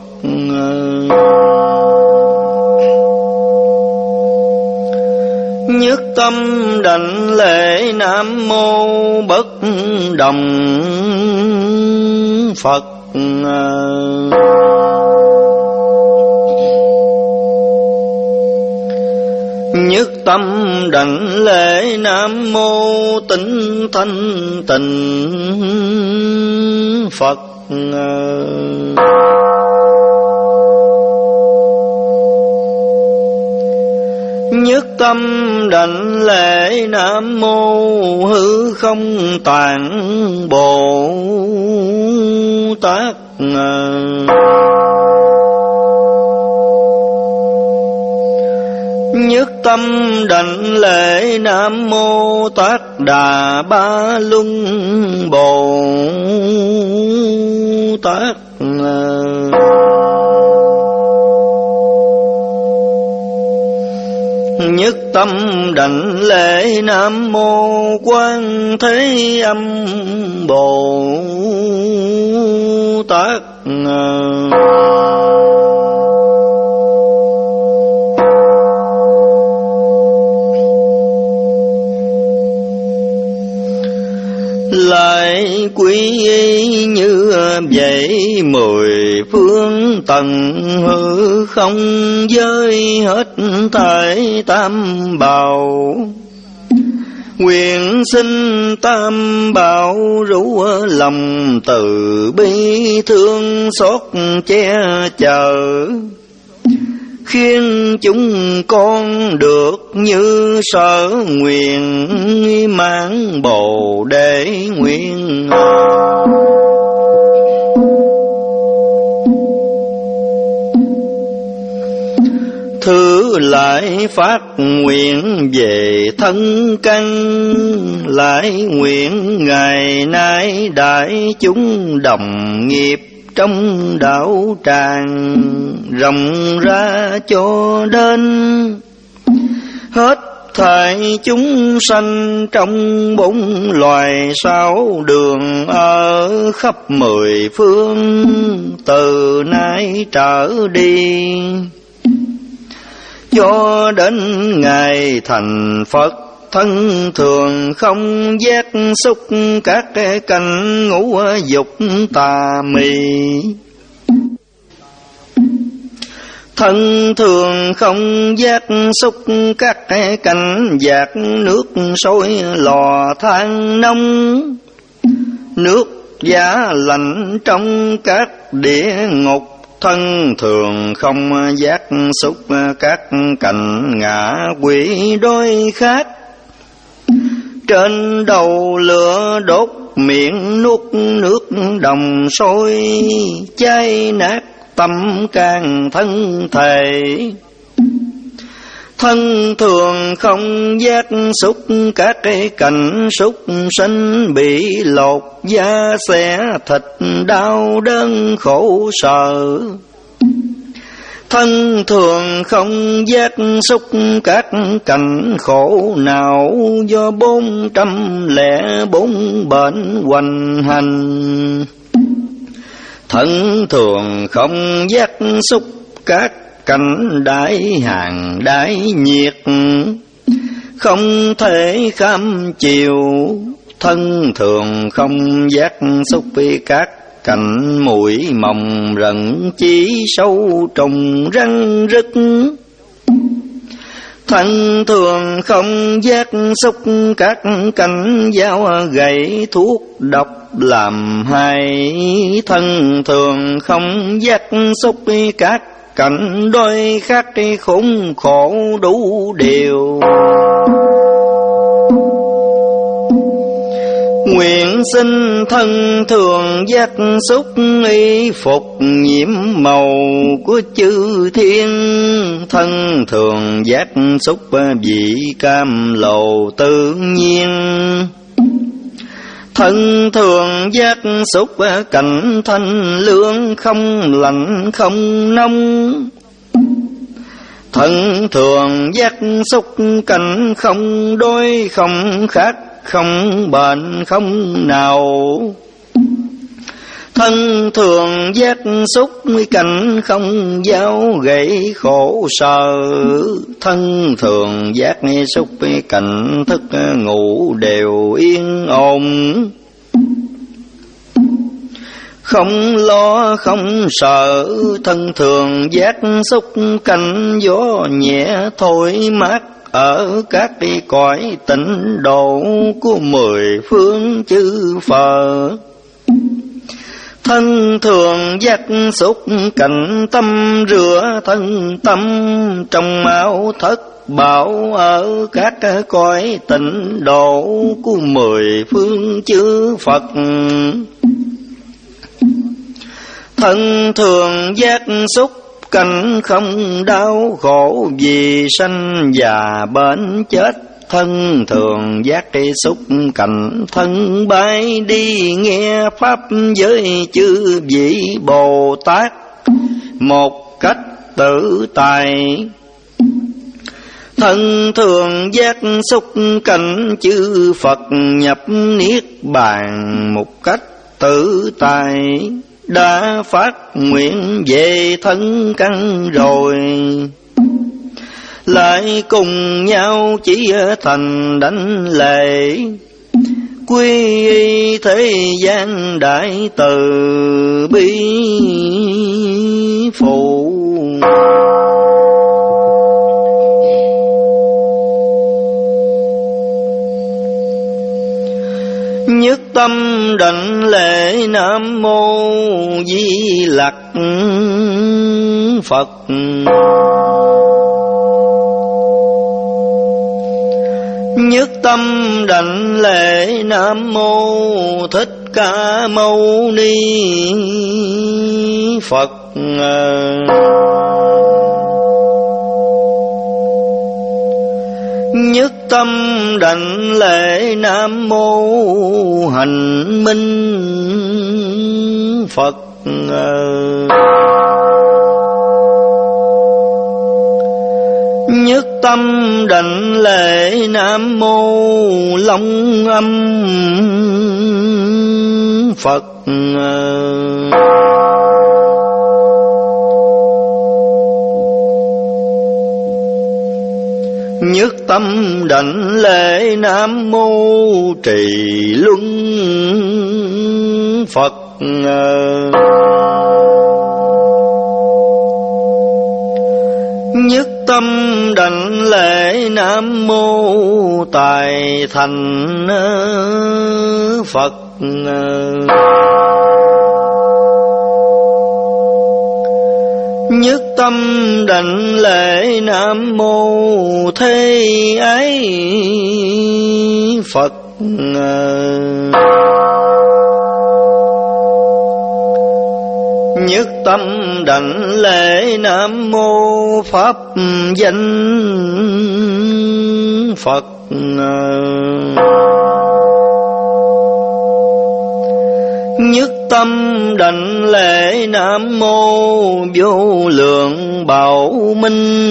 Nhất tâm đảnh lễ Nam Mô Bất Đồng Phật. Nhất tâm đảnh lễ Nam Mô Tịnh Thanh Tịnh Phật. Nhất tâm đảnh lễ Nam Mô Hư Không Tạng Bồ Tát. Nhất tâm đảnh lễ Nam Mô Tát Đà Ba Luân Bồ Tát. Nhất tâm đảnh lễ Nam Mô Quan Thế Âm Bồ Tát. Lại quy y như vậy mười phương tầng hư không giới hết thảy tam bảo. Nguyện xin tam bảo rủ lòng từ bi thương xót che chở, khiến chúng con được như sở nguyện mang Bồ Đề nguyện. Thứ lại phát nguyện về thân căn, lại nguyện ngày nay đại chúng đồng nghiệp trong đạo tràng rộng ra cho đến hết thảy chúng sanh trong bốn loài sáu đường ở khắp mười phương, từ nay trở đi cho đến ngày thành Phật, thân thường không giác xúc các cảnh ngũ dục tà mị. Thân thường không giác xúc các cảnh giặc nước sôi lò than nóng, nước giá lạnh trong các địa ngục. Thân thường không giác xúc các cảnh ngạ quỷ đôi khác, trên đầu lửa đốt miệng nuốt nước đồng sôi, cháy nát tâm can thân thể. Thân thường không giác xúc các cảnh súc sinh bị lột da xẻ thịt đau đớn khổ sở. Thân thường không giác xúc các cảnh khổ nào do bốn trăm lẻ bốn bệnh hoành hành. Thân thường không giác xúc các cảnh đại hàng đại nhiệt, không thể kham chịu. Thân thường không giác xúc với các cảnh mũi mồng rận chí sâu trùng răng rứt. Thân thường không giác xúc các cảnh dao gậy thuốc độc làm hại. Thân thường không giác xúc các cảnh đôi khác khốn khổ đủ điều. Nguyện xin thân thường giác xúc y phục nhiễm màu của chư thiên. Thân thường giác xúc vị cam lầu tự nhiên. Thân thường giác xúc cảnh thanh lương không lạnh không nóng. Thân thường giác xúc cảnh không đôi không khác, không bệnh không nào. Thân thường giác xúc cảnh không dao gậy khổ sở. Thân thường giác xúc cảnh thức ngủ đều yên ổn. Không lo không sợ. Thân thường giác xúc cảnh gió nhẹ thôi mát ở các cõi tịnh độ của mười phương chư Phật. Thân thường giác xúc cảnh tâm rửa thân tâm trong máu thất bảo ở các cõi tịnh độ của mười phương chư Phật. Thân thường giác xúc cảnh không đau khổ vì sanh già bệnh chết. Thân thường giác xúc cảnh thân bay đi nghe pháp với chư vị Bồ Tát một cách tự tại. Thân thường giác xúc cảnh chư Phật nhập niết bàn một cách tự tại. Đã phát nguyện về thân căn rồi, lại cùng nhau chỉ thành đảnh lễ. Quy y thế gian đại từ bi phụ. Nhất tâm đảnh lễ Nam Mô Di Lặc Phật. Nhất tâm đảnh lễ Nam Mô Thích Ca Mâu Ni Phật. Nhất tâm đảnh lễ Nam Mô Hành Minh Phật. Nhất tâm đảnh lễ Nam Mô Long Âm Phật. Nhất tâm đảnh lễ Nam Mô Trì Luân Phật. Nhất tâm đảnh lễ Nam Mô Tài Thành Phật. Nhất tâm đảnh lễ Nam Mô Thế Ái Phật. Nhất tâm đảnh lễ Nam Mô Pháp Danh Phật. Nhất tâm đảnh lễ Nam Mô Vô Lượng Bảo Minh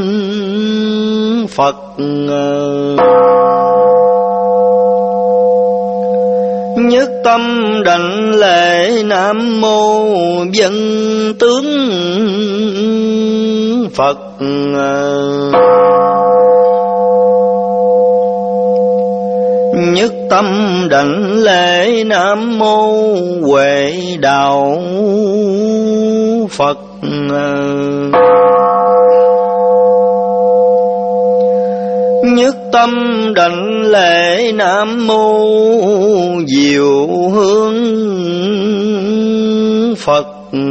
Phật. Nhất tâm đảnh lễ Nam Mô Dân Tướng Phật. Nhất tâm đảnh lễ Nam Mô Huệ Đạo Phật. Nhất tâm đảnh lễ Nam Mô Diệu Hương Phật.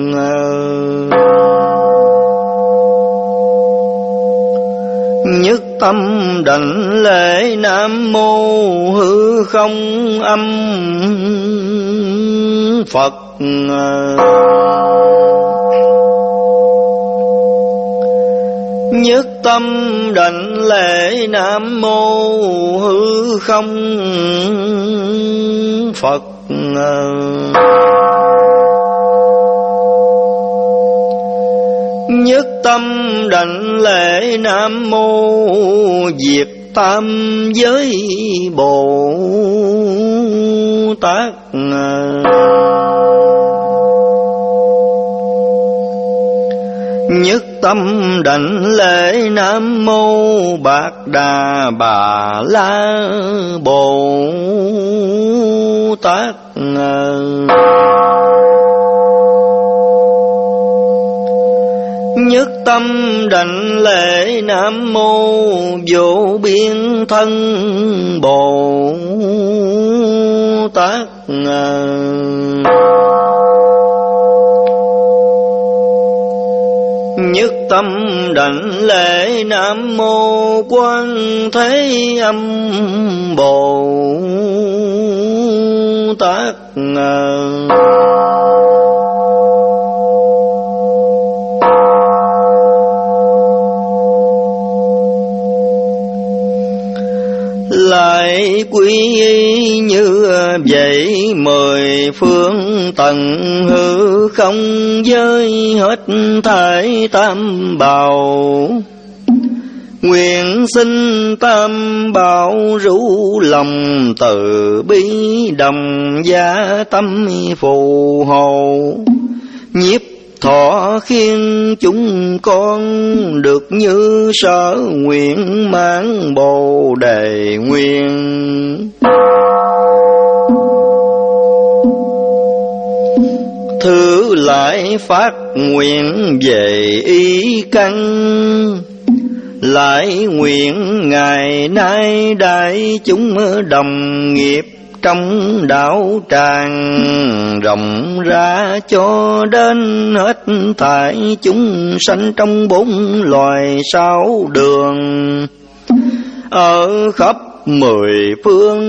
Nhất tâm đảnh lễ Nam Mô Hư Không Âm Phật. Nhất tâm đảnh lễ Nam Mô Hư Không Phật. Nhất tâm đảnh lễ Nam Mô Diệt Tam Giới Bồ Tát. Nhất tâm đảnh lễ Nam Mô Bạc Đà Bà La Bồ Tát. Nhất tâm đảnh lễ Nam Mô Vô Biên Thân Bồ Tát. Nhất tâm đảnh lễ Nam Mô Quan Thế Âm Bồ Tát. Lại quy y như vậy mười phương tầng hư không giới hết thảy tam bảo. Nguyện xin tam bảo rủ lòng từ bi đồng gia tâm phù hộ. Nhiếp thọ khiến chúng con được như sở nguyện mãn bồ đề nguyện. Thứ lại phát nguyện về y căn. Lại nguyện ngày nay đại chúng đồng nghiệp trong đạo tràng rộng ra cho đến hết thảy chúng sanh trong bốn loài sáu đường ở khắp mười phương.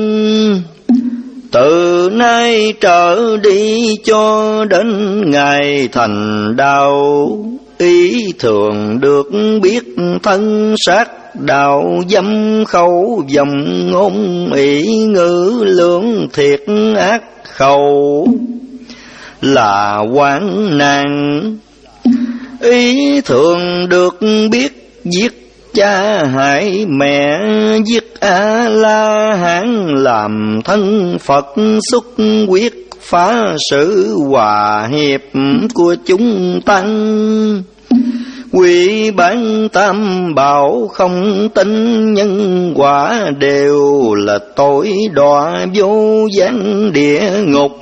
Từ nay trở đi cho đến ngày thành đạo, ý thường được biết thân xác đạo dâm khẩu dòng ngôn ý ngữ lưỡng thiệt ác khẩu là quán nạn. Ý thường được biết giết cha hại mẹ, giết A La Hán làm thân Phật, xuất quyết phá sự hòa hiệp của chúng tăng. Quỷ bán tam bảo không tin nhân quả, đều là tội đọa vô gián địa ngục.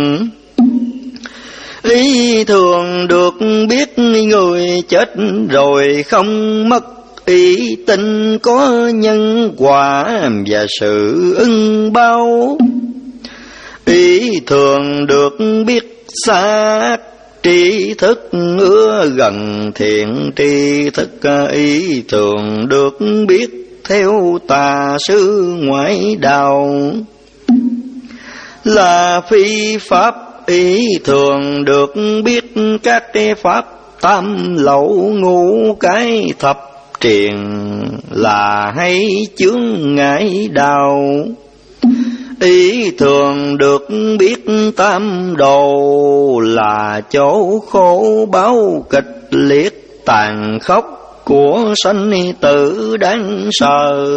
Ý thường được biết người chết rồi không mất, ý tin có nhân quả và sự ưng báo. Ý thường được biết xác tri thức ưa gần thiện tri thức, ý thường được biết theo tà sư ngoại đạo là phi pháp. Ý thường được biết các pháp tam lậu ngũ cái thập triền là hay chướng ngại đạo. Ý thường được biết tam đồ là chỗ khổ báo kịch liệt tàn khốc của sanh tử đáng sợ.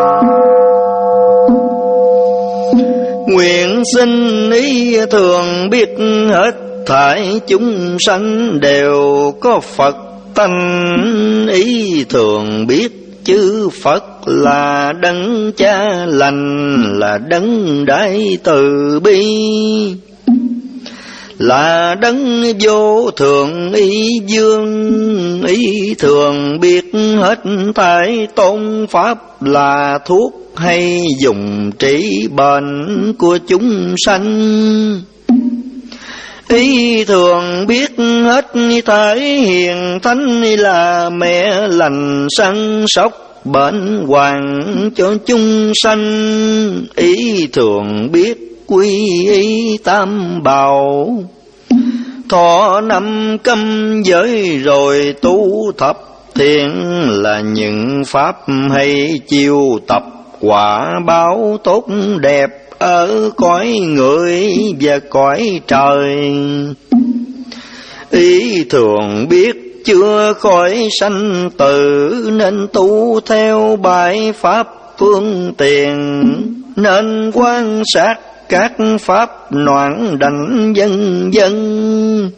Nguyện xin ý thường biết hết thảy chúng sanh đều có Phật tánh. Ý thường biết chư Phật là đấng cha lành, là đấng đại từ bi, là đấng vô thượng ý dương. Ý thường biết hết thảy tôn pháp là thuốc hay dùng trị bệnh của chúng sanh. Ý thường biết hết thảy hiền thánh là mẹ lành săn sóc bệnh hoạn cho chúng sanh. Ý thường biết quy y tam bảo, thọ năm cấm giới rồi tu thập thiện, là những pháp hay chiêu tập quả báo tốt đẹp ở cõi người và cõi trời. Ý thường biết chưa khỏi sanh tử nên tu theo bài pháp phương tiện, nên quan sát các pháp noãn đảnh vân vân.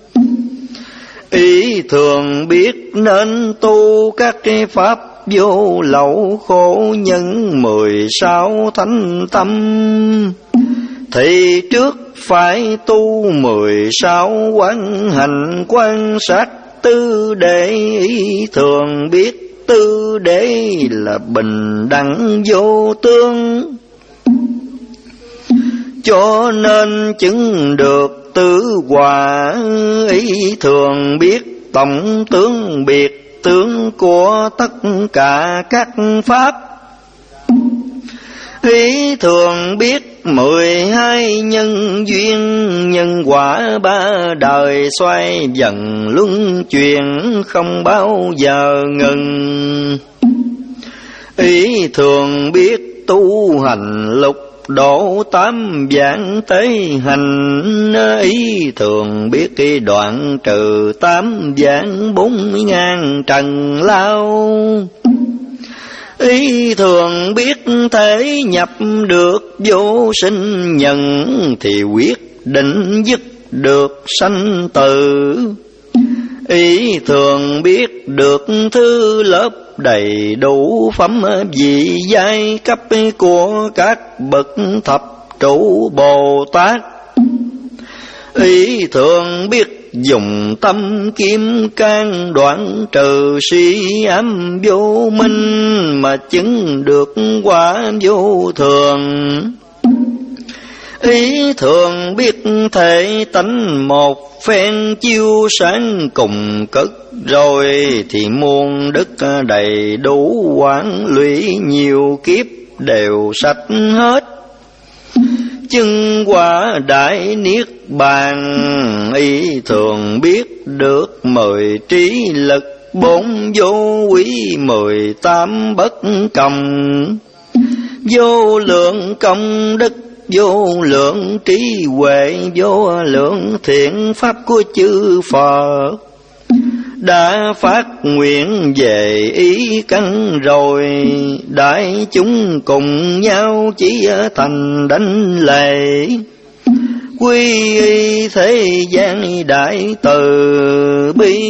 Ý thường biết nên tu các pháp vô lậu khổ nhân mười sáu thánh tâm, thì trước phải tu mười sáu quán hành quan sát tư đệ. Ý thường biết tư đệ là bình đẳng vô tương, cho nên chứng được tứ hòa. Ý thường biết tổng tướng biệt tướng của tất cả các pháp. Ý thường biết mười hai nhân duyên, nhân quả ba đời xoay dần luân chuyển không bao giờ ngừng. Ý thường biết tu hành lục độ tám vạn tế hành. Ý thường biết cái đoạn trừ tám vạn bốn ngàn trần lao. Ý thường biết thể nhập được vô sinh nhân, thì quyết định dứt được sanh tử. Ý thường biết được thứ lớp đầy đủ phẩm vị giai cấp của các bậc thập trụ Bồ Tát. Ý thường biết dùng tâm kim cang đoạn trừ si ám vô minh, mà chứng được quả vô thường. Ý thường biết thể tánh một phen chiếu sáng cùng cực, rồi thì muôn đức đầy đủ quản lụy nhiều kiếp đều sạch hết. Chứng quả đại niết bàn. Ý thường biết được mười trí lực bốn vô quý mười tám bất công, vô lượng công đức vô lượng trí huệ, vô lượng thiện pháp của chư Phật. đã phát nguyện về ý căn rồi, đại chúng cùng nhau chỉ thành đảnh lễ, quy y thế gian đại từ bi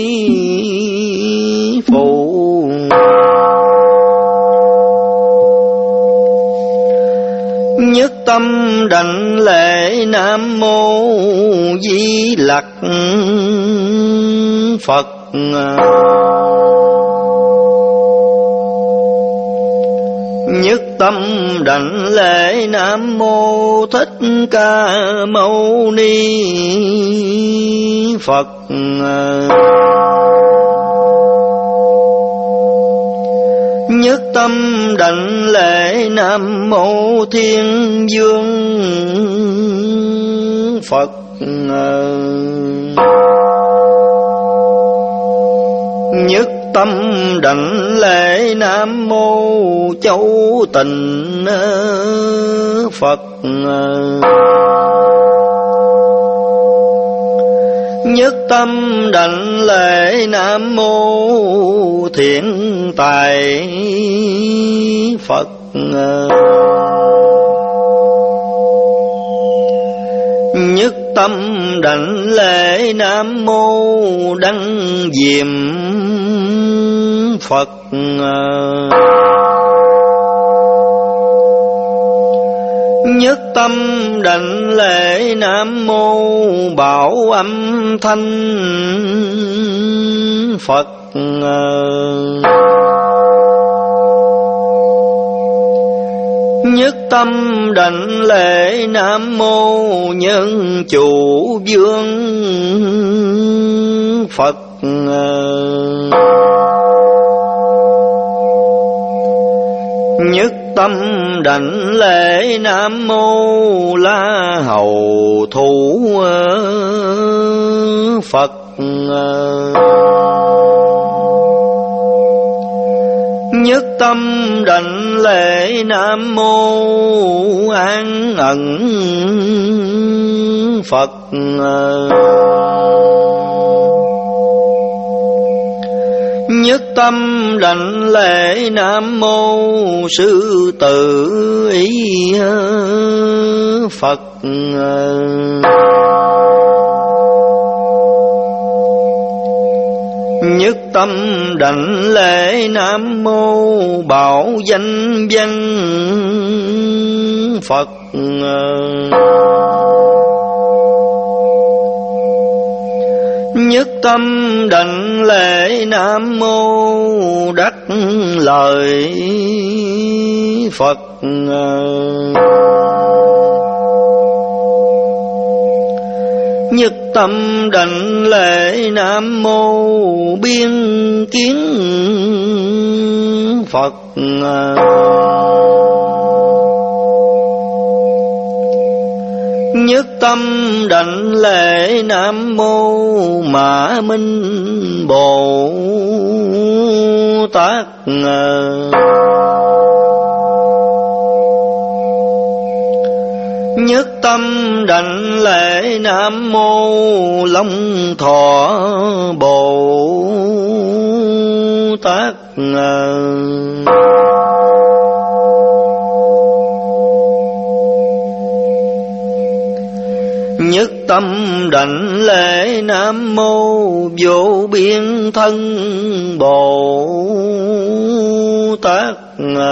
phụ. Nhất tâm đảnh lễ Nam Mô Di Lặc Phật. Nhất tâm đảnh lễ Nam Mô Thích Ca Mâu Ni Phật. Nhất tâm đảnh lễ Nam Mô Thiên Dương Phật. Nhất tâm đảnh lễ Nam Mô Châu Tịnh Phật. Nhất tâm đảnh lễ Nam Mô Thiện Tài Phật. Nhất tâm đảnh lễ Nam Mô Đăng Diệm Phật. Nhất tâm đảnh lễ Nam Mô Bảo Âm Thanh Phật. Nhất tâm đảnh lễ Nam Mô Nhân Chủ Vương Phật. Nhất tâm đảnh lễ Nam Mô La Hầu Thủ Phật. Nhất tâm đảnh lễ Nam Mô An Ẩn Phật. Nhất tâm đảnh lễ Nam Mô Sư Tử Ý Phật. Nhất tâm đảnh lễ Nam Mô Bảo Danh Văn Phật. Nhất tâm đảnh lễ Nam Mô Đắc Lợi Phật. Nhất tâm đảnh lễ Nam Mô Biên Kiến Phật. Nhất tâm đảnh lễ Nam Mô Mã Minh Bồ Tát. Nhất tâm đảnh lễ Nam Mô Long Thọ Bồ Tát. Nhất tâm đảnh lễ Nam Mô Vô Biên Thân Bồ Tát.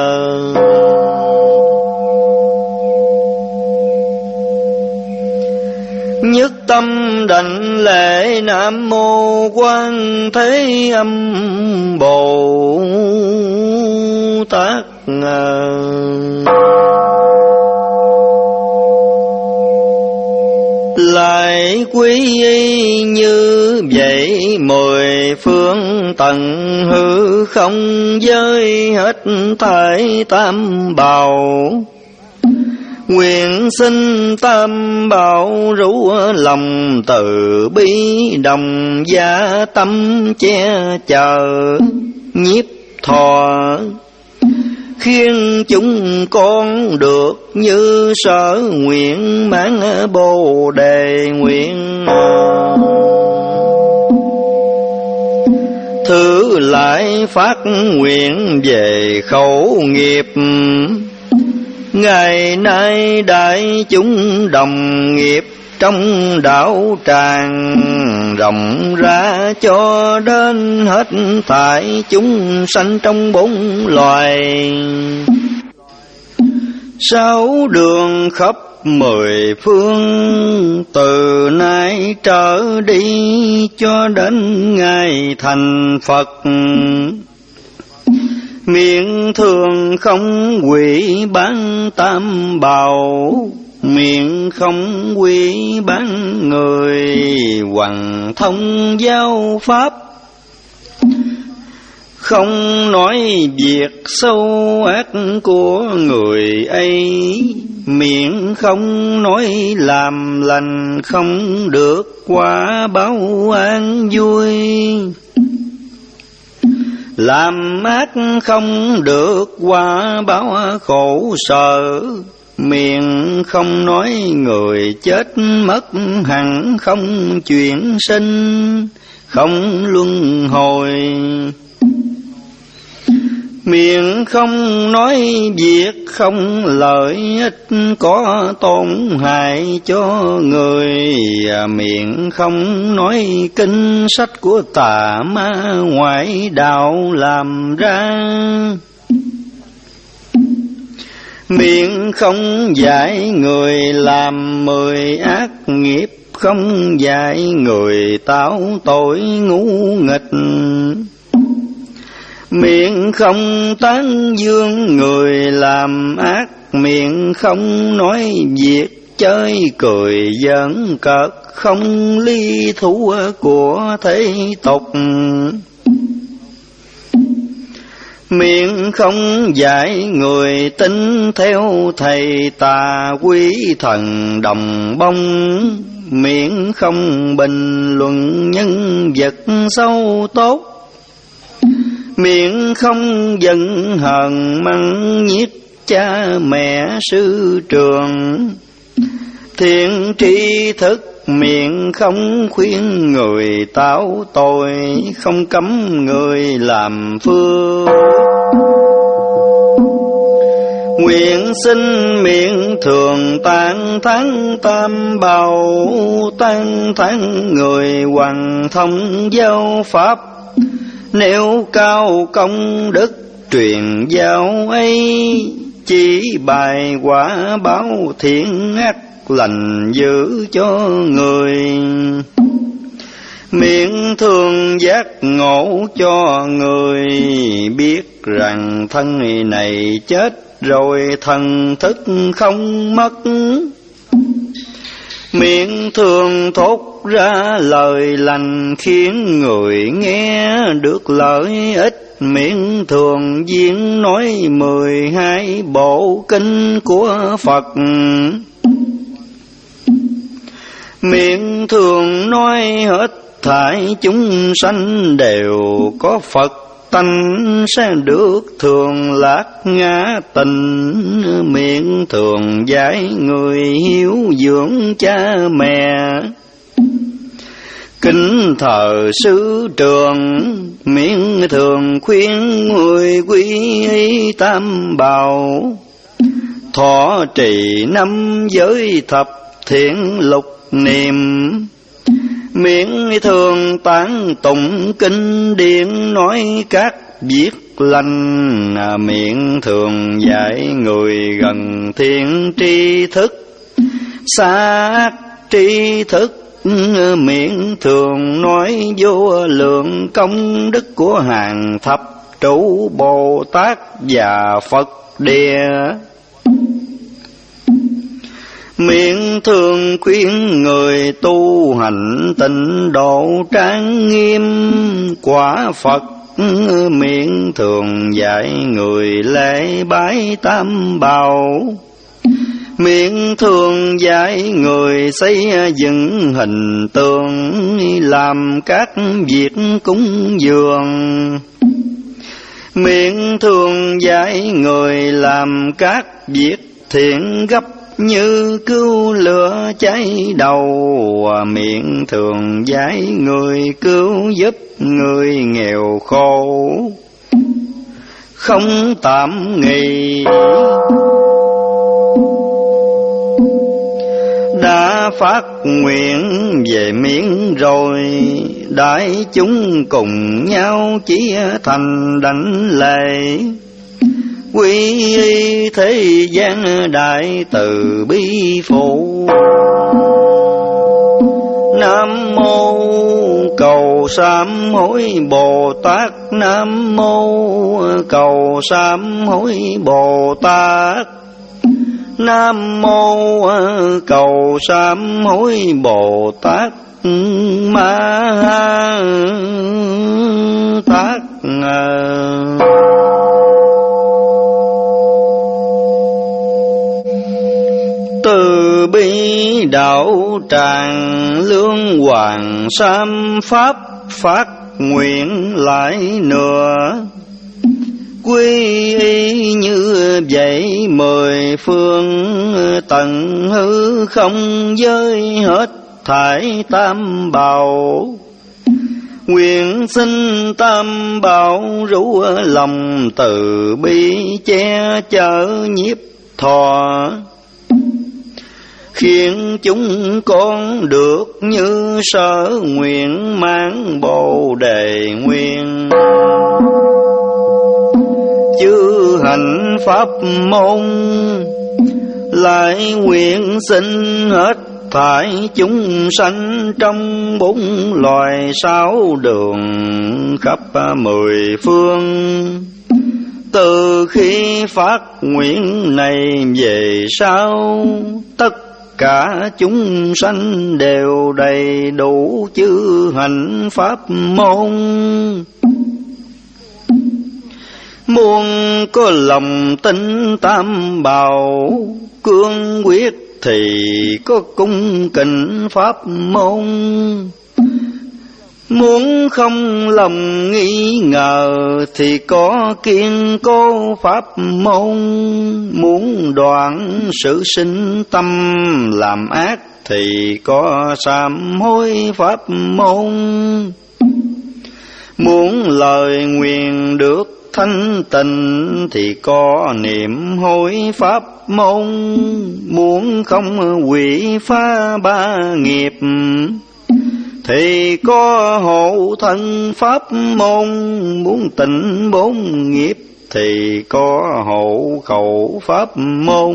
Nhất tâm đảnh lễ Nam Mô Quan Thế Âm Bồ Tát. Lại quy y như vậy mười phương tầng hư không giới hết thảy tam bảo. Nguyện xin tam bảo rủ lòng từ bi đồng gia tâm che chở nhiếp thọ, khiến chúng con được như sở nguyện mãn bồ đề nguyện. thứ lại phát nguyện về khẩu nghiệp. Ngày nay đại chúng đồng nghiệp trong đạo tràng, rộng ra cho đến hết thảy chúng sanh trong bốn loài. Sáu đường khắp mười phương, từ nay trở đi cho đến ngày thành Phật. Miệng thường không quỷ bán tam bảo, miệng không quý bán người, hoằng thông giáo pháp. Không nói việc sâu ác của người ấy, miệng không nói làm lành, không được quả báo an vui. Làm ác không được quả báo khổ sở, miệng không nói người chết mất hẳn không chuyển sinh, không luân hồi. Miệng không nói việc không lợi ích có tổn hại cho người, miệng không nói kinh sách của tà ma ngoại đạo làm ra. Miệng không dạy người làm mười ác nghiệp, không dạy người tạo tội ngu nghịch. Miệng không tán dương người làm ác, miệng không nói việc chơi cười giỡn cợt, không ly thú của thế tục. Miệng không dạy người tin theo thầy tà quý thần đồng bông, miệng không bình luận nhân vật xấu tốt. Miệng không giận hờn mắng nhiếc cha mẹ sư trường. Thiện tri thức miệng không khuyên người tạo tội, không cấm người làm phước. Nguyện xin miệng thường tan thắng tam bảo, tan thắng người hoàn thông giáo pháp. Nếu cao công đức truyền giáo ấy, chỉ bài quả báo thiện ác lành giữ cho người. Miệng thường giác ngộ cho người, biết rằng thân này chết rồi thần thức không mất. Miệng thường thốt ra lời lành khiến người nghe được lợi ích. Miệng thường diễn nói mười hai bộ kinh của Phật. Miệng thường nói hết thảy chúng sanh đều có Phật tánh, sẽ được thường lạc ngã tình. Miệng thường dạy người hiếu dưỡng cha mẹ, kính thờ sư trường. Miệng thường khuyên người quy y tam bảo, thọ trì năm giới thập thiện lục niệm. Miệng thường tán tụng kinh điển, nói các việc lành. Miệng thường dạy người gần thiện tri thức, xa ác tri thức. Miệng thường nói vô lượng công đức của hàng thập trụ Bồ Tát và Phật Địa. Miệng thường khuyên người tu hành tịnh độ trang nghiêm quả Phật. Miệng thường dạy người lễ bái tam bảo. Miệng thường dạy người xây dựng hình tượng, làm các việc cúng dường. Miệng thường dạy người làm các việc thiện gấp như cứu lửa cháy đầu, miệng thường dạy người cứu giúp người nghèo khổ, không tạm nghỉ. Đã phát nguyện về miếng rồi, đại chúng cùng nhau chia thành đảnh lễ, quy y thế gian đại từ bi phụ. Nam mô cầu sám hối Bồ Tát, Nam mô cầu sám hối Bồ Tát, Nam mô cầu sám hối Bồ Tát Ma Tát. Từ bi đạo tràng lương hoàng sám pháp, phát nguyện lại nữa, quy y như vậy mười phương tận hư không giới hết thải tam bảo. Nguyện xin tam bảo rủ lòng từ bi che chở nhiếp thọ, khiến chúng con được như sở nguyện mang bồ đề nguyên. Chư hành pháp môn lại nguyện xin hết thải chúng sanh trong bốn loài sáu đường khắp mười phương. Từ khi phát nguyện này về sau, tất cả chúng sanh đều đầy đủ chư hành pháp môn. Muốn có lòng tin tam bảo cương quyết, thì có cung kính pháp môn. Muốn không lòng nghi ngờ, thì có kiên cố pháp môn. Muốn đoạn sự sinh tâm làm ác, thì có sám hối pháp môn. Muốn lời nguyện được thanh tịnh, thì có niệm hối pháp môn. Muốn không quỷ phá ba nghiệp, thì có hộ thân pháp môn. Muốn tịnh bốn nghiệp, thì có hộ khẩu pháp môn.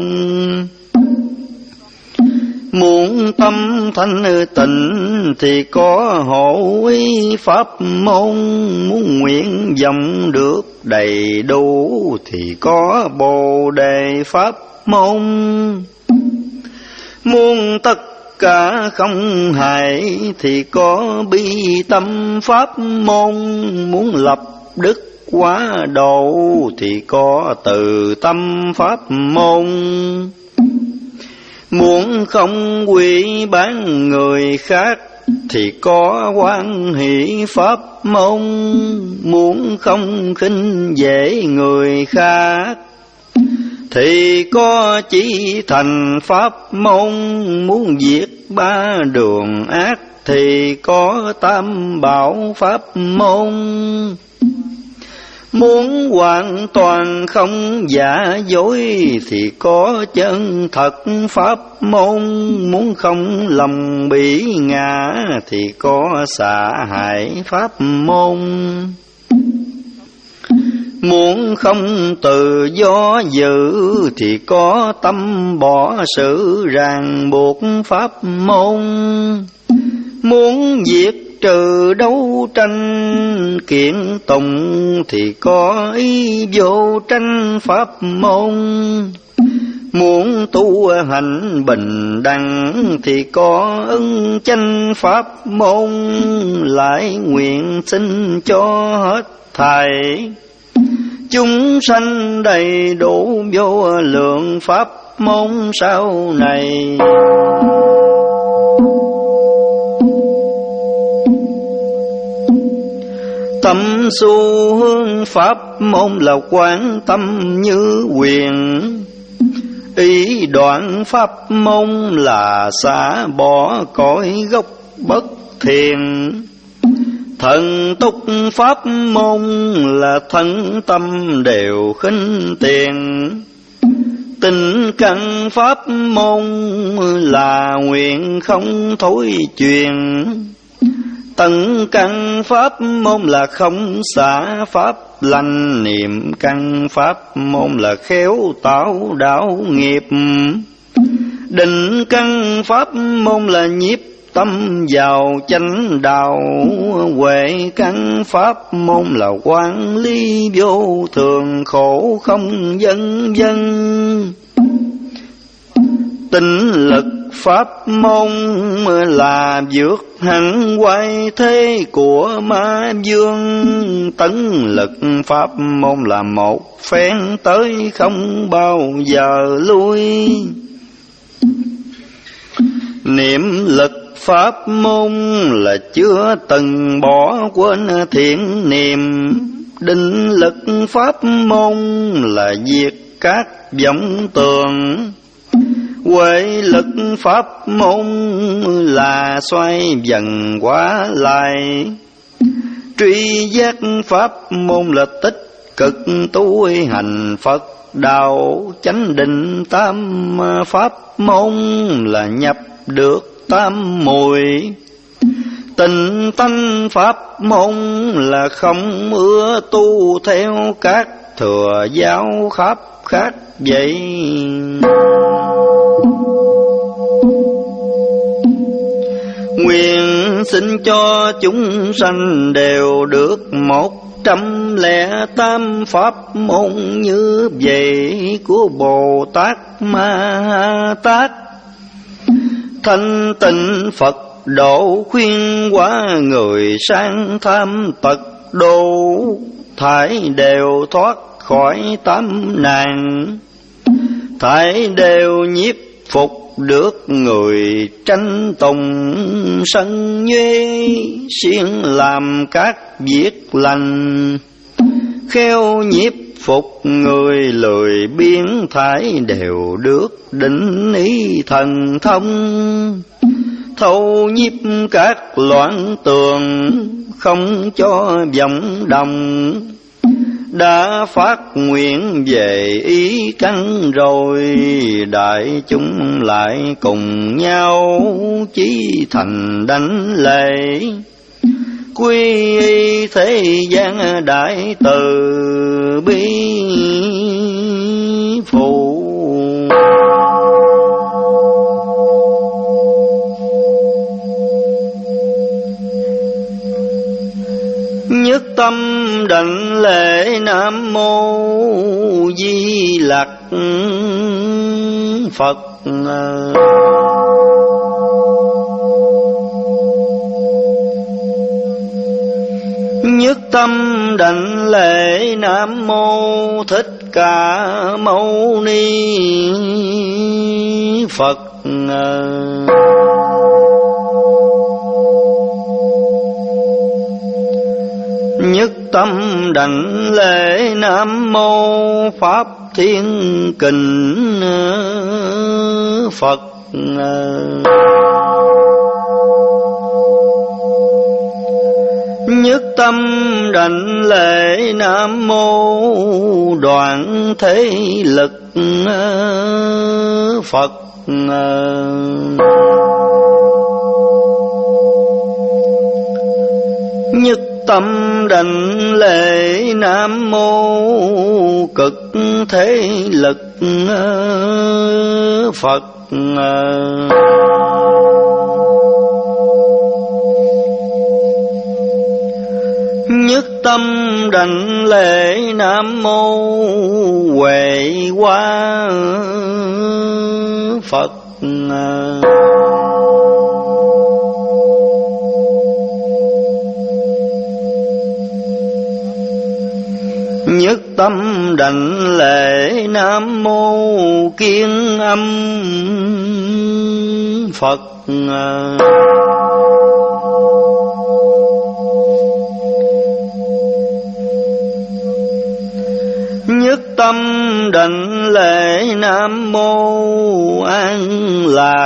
Muốn tâm thanh tịnh, thì có hộ ý pháp môn. Muốn nguyện vọng được đầy đủ, thì có bồ đề pháp môn. Muốn tất cả không hại, thì có bi tâm pháp môn. Muốn lập đức quá độ, thì có từ tâm pháp môn. Muốn không quỷ bán người khác, thì có hoan hỷ pháp môn. Muốn không khinh dễ người khác, thì có chỉ thành pháp môn. Muốn diệt ba đường ác, thì có tam bảo pháp môn. Muốn hoàn toàn không giả dối, thì có chân thật pháp môn. Muốn không lòng bị ngã, thì có xả hại pháp môn. Muốn không tự do giữ, thì có tâm bỏ sự ràng buộc pháp môn. Muốn diệt trừ đấu tranh kiện tụng, thì có ý vô tranh pháp môn. Muốn tu hành bình đẳng, thì có ứng chánh pháp môn. Lại nguyện xin cho hết thảy chúng sanh đầy đủ vô lượng pháp môn sau này. Tâm xu hướng pháp môn là quán tâm như quyền, ý đoạn pháp môn là xả bỏ cõi gốc bất thiện. Thần túc pháp môn là thân tâm đều khinh tiền. Tình căn pháp môn là nguyện không thối truyền. Tận căn pháp môn là không xả pháp lành. Niệm căn pháp môn là khéo tạo đạo nghiệp. Định căn pháp môn là nhiếp tâm vào chánh đạo. Huệ căn pháp môn là quản lý vô thường khổ không vân vân. Tinh lực pháp môn là vượt hẳn quay thế của ma vương. Tấn lực pháp môn là một phen tới không bao giờ lui. Niệm lực pháp môn là chưa từng bỏ quên thiện niệm. Định lực pháp môn là diệt các vọng tưởng. Huệ lực pháp môn là xoay dần quá lại. Truy giác pháp môn là tích cực tu hành Phật đạo. Chánh định tam pháp môn là nhập được tam muội. Tịnh tánh pháp môn là không ưa tu theo các thừa giáo khắp khác vậy. Nguyện xin cho chúng sanh đều được một trăm lẻ tám pháp môn như vậy của Bồ Tát Ma Tát. Thanh tịnh Phật độ khuyên hóa người sang tham tật độ. Thải đều thoát khỏi tám nạn. Thải đều nhiếp phục được người tranh tùng sân nhuê. Siêng làm các việc lành. Khéo nhiếp phục người lười biếng. Thải đều được định ý thần thông. Thâu nhiếp các loạn tường không cho vọng đồng. Đã phát nguyện về ý căn rồi. Đại chúng lại cùng nhau chí thành đánh lễ. Quy y thế gian đại từ bi phụ. Nhất tâm đảnh lễ Nam Mô Di Lặc Phật. Nhất tâm đảnh lễ Nam Mô Thích Ca Mâu Ni Phật. Nhất tâm đảnh lễ Nam Mô Pháp Thiên Kình Phật. Nhất tâm đảnh lễ Nam Mô Đoạn Thế Lực Phật. Nhất tâm đảnh lễ Nam Mô Cực Thế Lực Phật. Nhất tâm đảnh lễ Nam Mô Huệ Hoa Phật. Nhất tâm đảnh lễ Nam Mô Kiên Âm Phật. Nhất tâm đảnh lễ Nam Mô An Lạc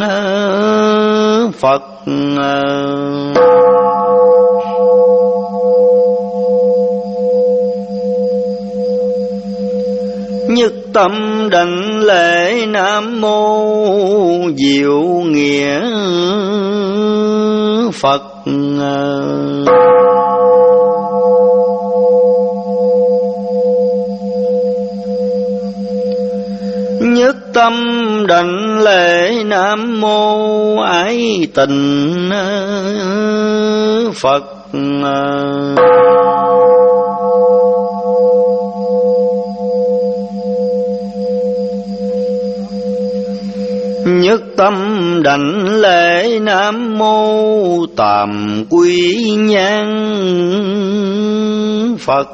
Phật. Nhất tâm đảnh lễ Nam Mô Diệu Nghĩa Phật. Nhất tâm đảnh lễ Nam Mô Ái Tình Phật. Nhất tâm đảnh lễ Nam Mô Tàm Quy Nhan Phật.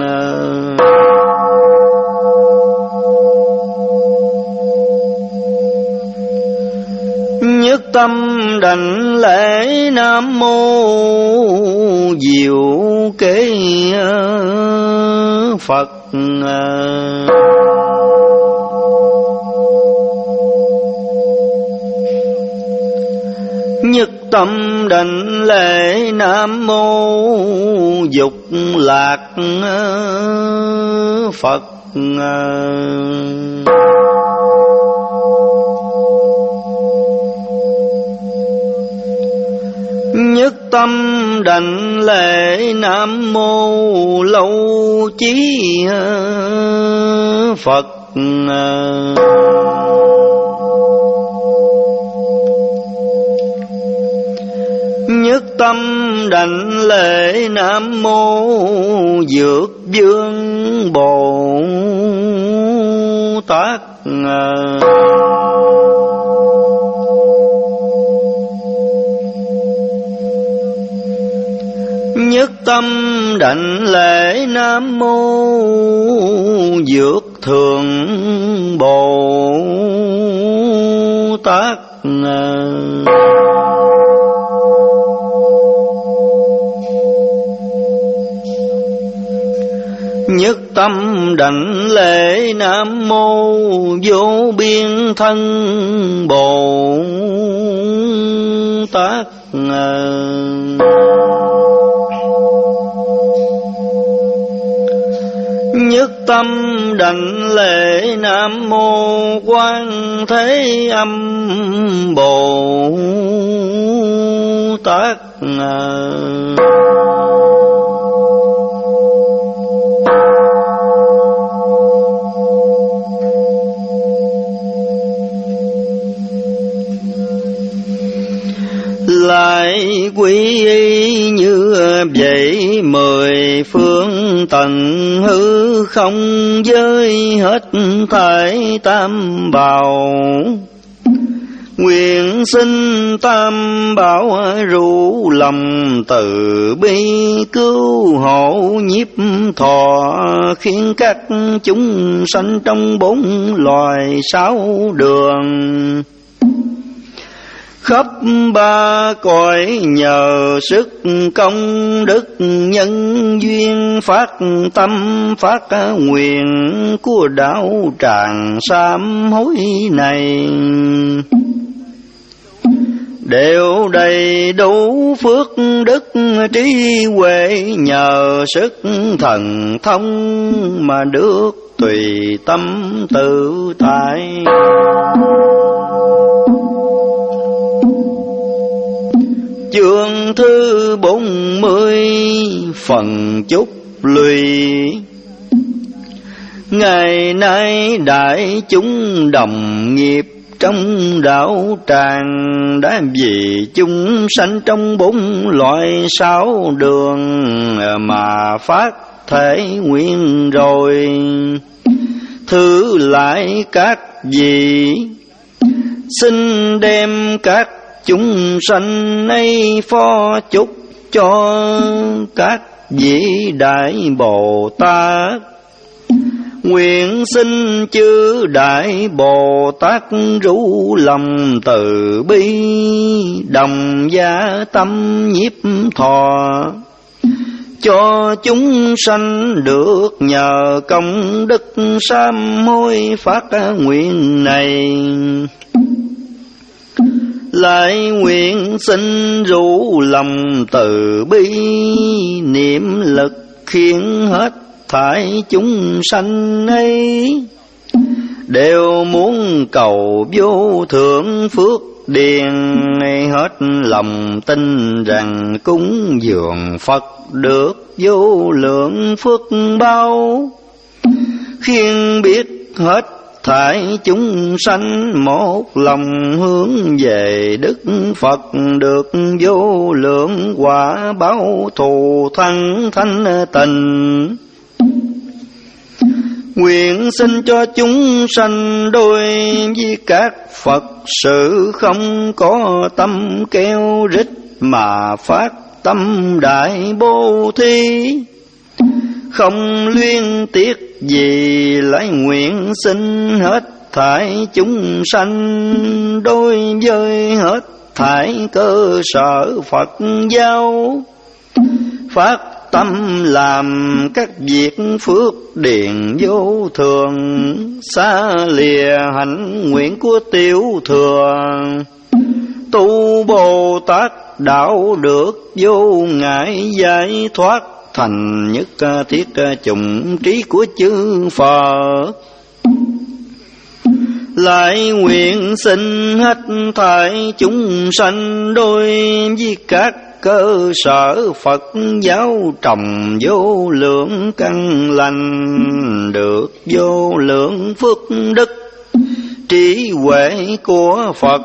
Nhất tâm đảnh lễ Nam Mô Diệu Kế Phật. Nhất tâm đảnh lễ Nam Mô Dục Lạc Phật. Nhất tâm đảnh lễ Nam Mô Lâu Chí Phật. Nhất tâm đảnh lễ Nam Mô Dược Vương Bồ Tát. Nhất tâm đảnh lễ Nam Mô Dược Thường Bồ Tát. Nhất tâm đảnh lễ Nam Mô Vô Biên Thân Bồ Tát. Nhất tâm đảnh lễ Nam Mô Quan Thế Âm Bồ Tát. Lại quy y như vậy mười phương tầng hư không với hết thảy tam bảo. Nguyện xin tam bảo ru lòng từ bi cứu hộ nhiếp thọ, khiến các chúng sanh trong bốn loài sáu đường khắp ba cõi nhờ sức công đức nhân duyên phát tâm phát nguyện của đạo tràng sám hối này, đều đầy đủ phước đức trí huệ nhờ sức thần thông mà được tùy tâm tự tại. Chương thứ bốn mươi phần chúc lụy. Ngày nay đại chúng đồng nghiệp trong đạo tràng đã vì chúng sanh trong bốn loại sáu đường mà phát thể nguyện rồi. Thứ lại các vị xin đem các chúng sanh ấy phó chúc cho các vị đại Bồ Tát. Nguyện xin chư đại Bồ Tát rủ lòng từ bi, đồng gia tâm nhiếp thọ, cho chúng sanh được nhờ công đức sám hối phát nguyện này. Lại nguyện xin rủ lòng từ bi niệm lực khiến hết thảy chúng sanh ấy đều muốn cầu vô thượng phước điền. Hết lòng tin rằng cúng dường Phật được vô lượng phước bao, khiến biết hết thảy chúng sanh một lòng hướng về Đức Phật được vô lượng quả báo thù thắng thanh tình. Nguyện xin cho chúng sanh đôi với các Phật sự không có tâm keo rít mà phát tâm đại bố thí, không luyên tiếc gì lại nguyện xin hết thảy chúng sanh đối với hết thảy cơ sở Phật giáo, phát tâm làm các việc phước điền vô thường, xa lìa hạnh nguyện của tiểu thừa, tu Bồ Tát đạo được vô ngại giải thoát, thành nhất thiết chủng trí của chư Phật. Lại nguyện xin hết thảy chúng sanh đối với các cơ sở Phật giáo trồng vô lượng căn lành, được vô lượng phước đức trí huệ của Phật.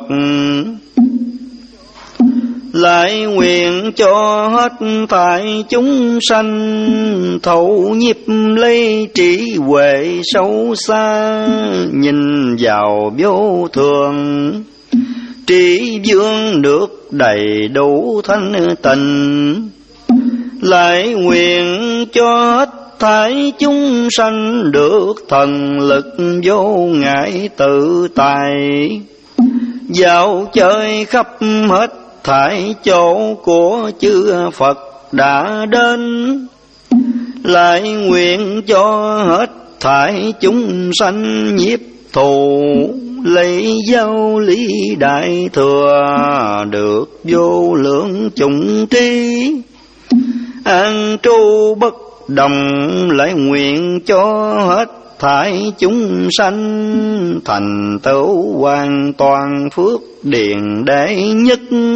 Lại nguyện cho hết thảy chúng sanh thấu nhiếp lấy trí huệ sâu xa, nhìn vào vô thường trí vương được đầy đủ thanh tịnh. Lại nguyện cho hết thảy chúng sanh được thần lực vô ngại tự tại, dạo chơi khắp hết thảy chỗ của chư Phật đã đến. Lại nguyện cho hết thảy chúng sanh nhiếp thù lấy giáo lý đại thừa, được vô lượng chủng trí an trú bất đồng. Lại nguyện cho hết thảy chúng sanh thành tựu hoàn toàn phước điền đệ nhất,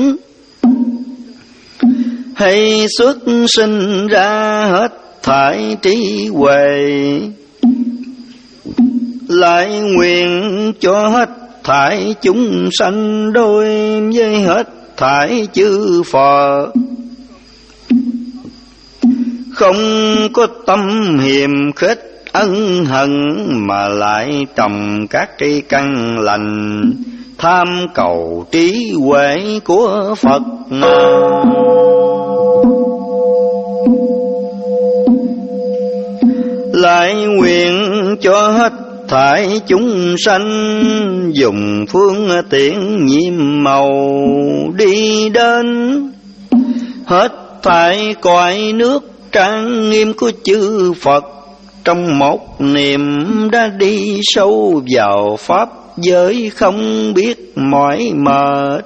hay xuất sinh ra hết thảy trí huệ. Lại nguyện cho hết thảy chúng sanh đối với hết thảy chư Phật không có tâm hiềm khích ân hận, mà lại trồng các cây căn lành tham cầu trí huệ của Phật. Lại nguyện cho hết thảy chúng sanh dùng phương tiện nhiệm màu đi đến hết thảy cõi nước trang nghiêm của chư Phật, trong một niệm đã đi sâu vào pháp giới không biết mỏi mệt.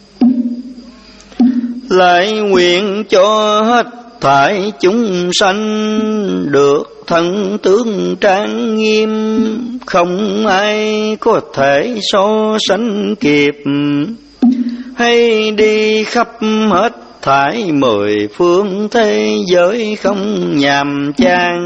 Lại nguyện cho hết thảy chúng sanh được thân tướng trang nghiêm, không ai có thể so sánh kịp, hay đi khắp hết thảy mười phương thế giới không nhàm chán.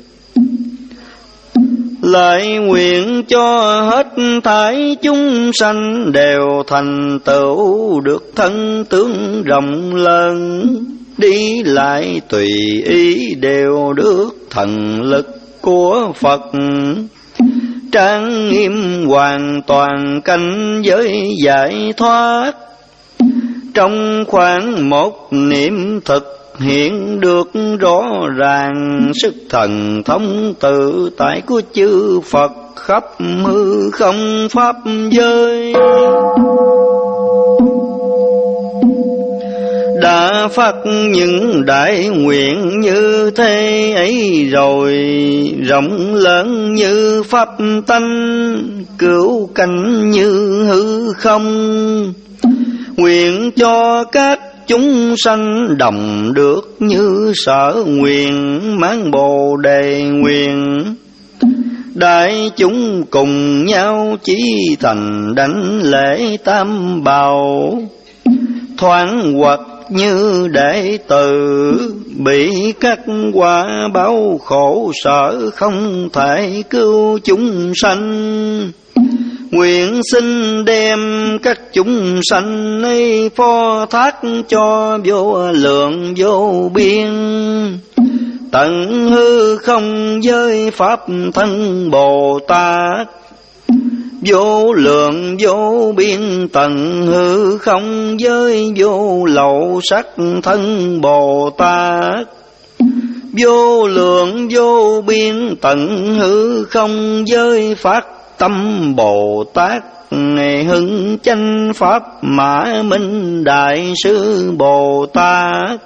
Lại nguyện cho hết thảy chúng sanh đều thành tựu được thân tướng rộng lớn, đi lại tùy ý đều được thần lực của Phật, trang nghiêm hoàn toàn cảnh giới giải thoát. Trong khoảng một niệm thực hiện được rõ ràng sức thần thông tự tại của chư Phật khắp hư không pháp giới. Đã đã phát những đại nguyện như thế ấy rồi, rộng lớn như pháp tánh, cửu cảnh như hư không. Nguyện cho các chúng sanh đồng được như sở nguyện, mãn bồ đề nguyện. Đại chúng cùng nhau chí thành đảnh lễ tam bảo, thoáng hoặc như đệ tử bị các quả báo khổ sở, không thể cứu chúng sanh. Nguyện xin đem các chúng sanh ấy phó thác cho vô lượng vô biên, tận hư không giới pháp thân Bồ Tát. Vô lượng vô biên tận hư không giới vô lậu sắc thân Bồ Tát. Vô lượng vô biên tận hư không giới phát tâm Bồ Tát. Ngày hưng chánh pháp Mã Minh Đại Sư Bồ Tát.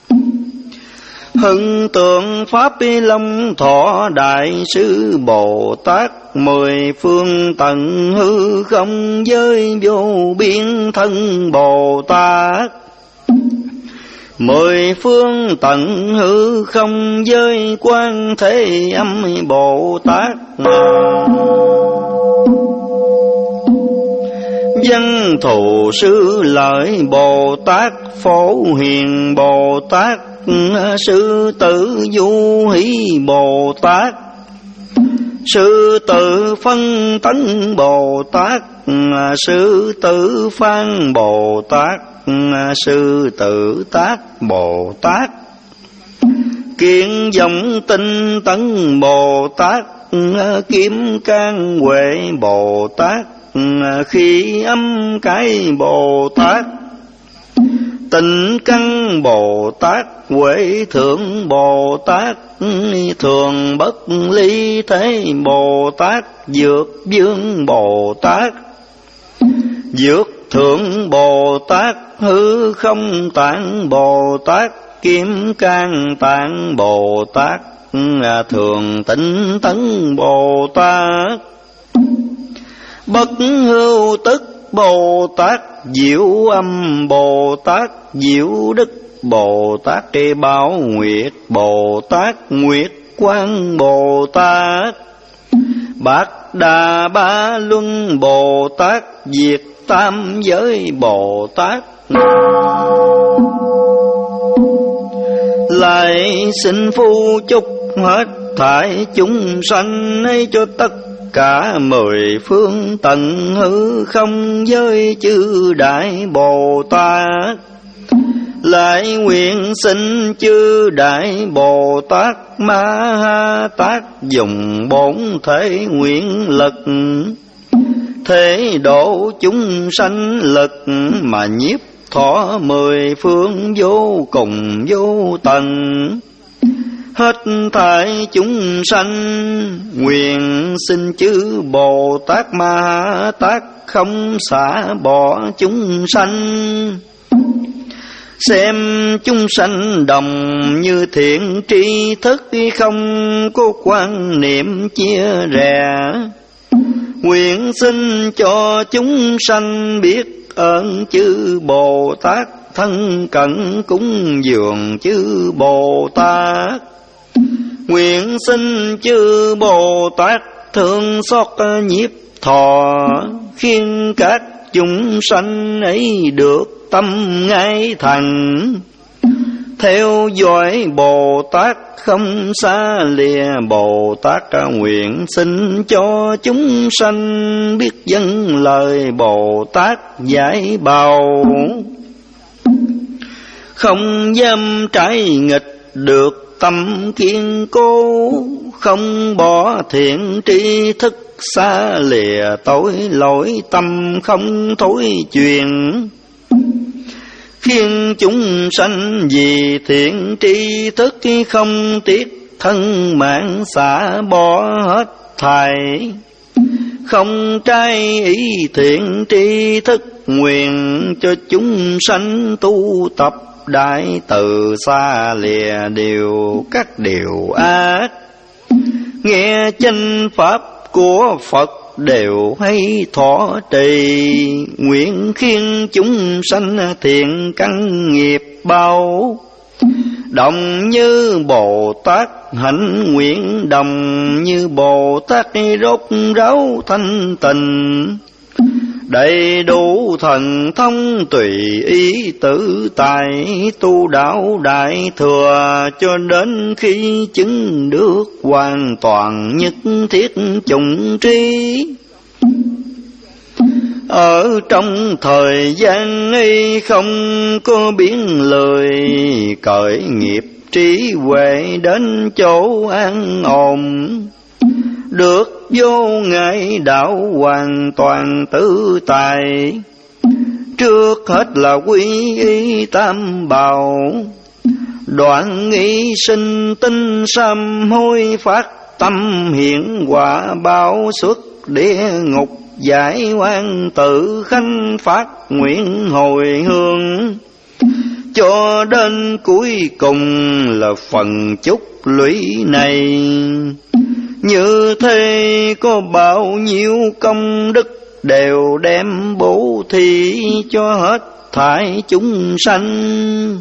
Hưng tượng pháp Long Thọ Đại Sư Bồ Tát. Mười phương tận hư không giới vô biên thân Bồ Tát. Mười phương tận hư không giới Quan Thế Âm Bồ Tát. Văn Thù Sư Lợi Bồ Tát. Phổ Hiền Bồ Tát. Sư Tử Du Hỷ Bồ Tát. Sư Tử Phân Tấn Bồ Tát. Sư Tử Phan Bồ Tát. Sư Tử Tác Bồ Tát. Kiên Dòng Tinh Tấn Bồ Tát. Kiếm Can Huệ Bồ Tát. Khi Âm Cái Bồ Tát. Tịnh Căn Bồ Tát. Huệ Thượng Bồ Tát. Thường Bất Ly Thế Bồ Tát. Dược Dương Bồ Tát. Dược Thượng Bồ Tát. Hư Không Tạng Bồ Tát. Kim Cang Tạng Bồ Tát. Thường Tịnh Tấn Bồ Tát. Bất Hưu Tức Bồ Tát. Diệu Âm Bồ Tát. Diệu Đức Bồ Tát. Bảo Nguyệt Bồ Tát. Nguyệt Quang Bồ Tát. Bát Đà Ba Luân Bồ Tát. Diệt Tam Giới Bồ Tát. Lại xin phu chúc hết thảy chúng sanh ấy cho tất cả mười phương tận hư không giới chư Đại Bồ Tát. Lại nguyện xin chư Đại Bồ Tát Ma Ha Tát dùng bổn thể nguyện lực, thế độ chúng sanh lực mà nhiếp thọ mười phương vô cùng vô tận. Hết thảy chúng sanh nguyện xin chư Bồ Tát Ma Ha Tát không xả bỏ chúng sanh. Xem chúng sanh đồng như thiện tri thức, không có quan niệm chia rẽ. Nguyện xin cho chúng sanh biết ơn chư Bồ Tát, thân cận cúng dường chư Bồ Tát. Nguyện xin chư Bồ Tát thương xót nhiếp thọ, khiến các chúng sanh ấy được tâm ngay thành. Theo dõi Bồ Tát không xa lìa Bồ Tát, nguyện xin cho chúng sanh biết dâng lời Bồ Tát dạy bảo. Không dám trái nghịch được tâm kiên cố, không bỏ thiện tri thức xa lìa tối lỗi tâm không thối chuyển. Khiến chúng sanh vì thiện tri thức không tiếc thân mạng xả bỏ hết thảy. Không trái ý thiện tri thức nguyện cho chúng sanh tu tập đại, từ xa lìa điều các điều ác. Nghe chánh pháp của Phật đều hay thọ trì, nguyện khiến chúng sanh thiện căn nghiệp bao. Đồng như Bồ Tát hạnh nguyện, đồng như Bồ Tát rốt ráo thanh tịnh. Đầy đủ thần thông tùy ý tự tại, tu đạo đại thừa cho đến khi chứng được hoàn toàn nhất thiết chủng trí. Ở trong thời gian ấy không có biến lời, cởi nghiệp trí huệ đến chỗ an ổn. Được vô ngại đạo hoàn toàn tự tại, trước hết là quy y tam bảo. Đoạn nghi sinh tinh sám hối, phát tâm hiện quả báo xuất địa ngục. Giải oan tự khánh, phát nguyện hồi hương. Cho đến cuối cùng là phần chúc lũy này. Như thế có bao nhiêu công đức, đều đem bố thí cho hết thảy chúng sanh.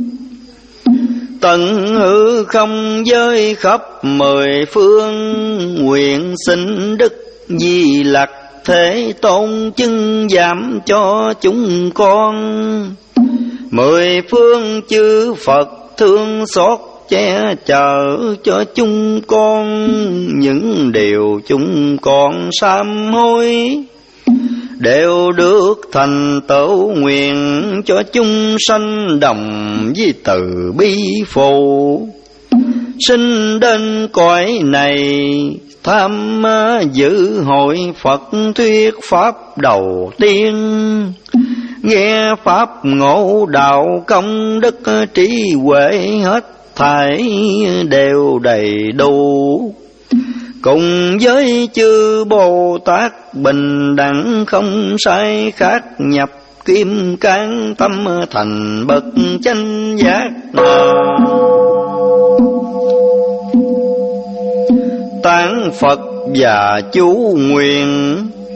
Tận hư không giới khắp mười phương, nguyện xin Đức Di Lặc Thế Tôn chứng giảm cho chúng con. Mười phương chư Phật thương xót che chở cho chúng con, những điều chúng con sám hối đều được thành tựu. Nguyện cho chúng sanh đồng với từ bi phụ, sinh đến cõi này tham dự hội Phật thuyết pháp đầu tiên. Nghe pháp ngộ đạo công đức trí huệ hết thảy đều đầy đủ. Cùng với chư Bồ Tát bình đẳng không sai khác, nhập kim cang tâm thành bậc chánh giác. Tán Phật và chú nguyện,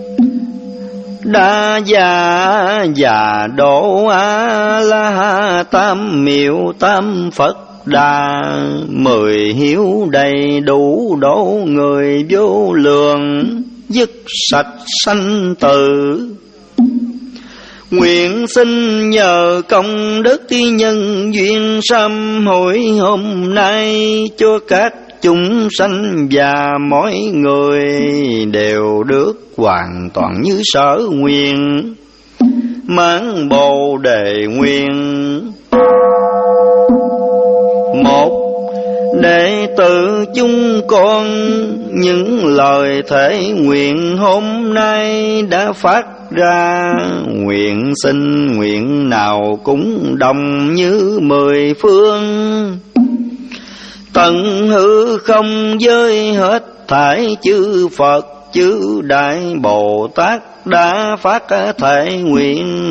đa gia và độ a la tam miệu tam Phật đà. Mười hiếu đầy đủ độ người vô lượng, dứt sạch sanh tử. Nguyện xin nhờ công đức nhân duyên sám hối hôm nay, cho các chúng sanh và mỗi người đều được hoàn toàn như sở nguyện, mãn bồ đề nguyện. Một, đệ tử chúng con những lời thể nguyện hôm nay đã phát ra, nguyện xin nguyện nào cũng đồng như mười phương. Tận hư không giới hết thảy chư Phật chư Đại Bồ Tát đã phát thể nguyện.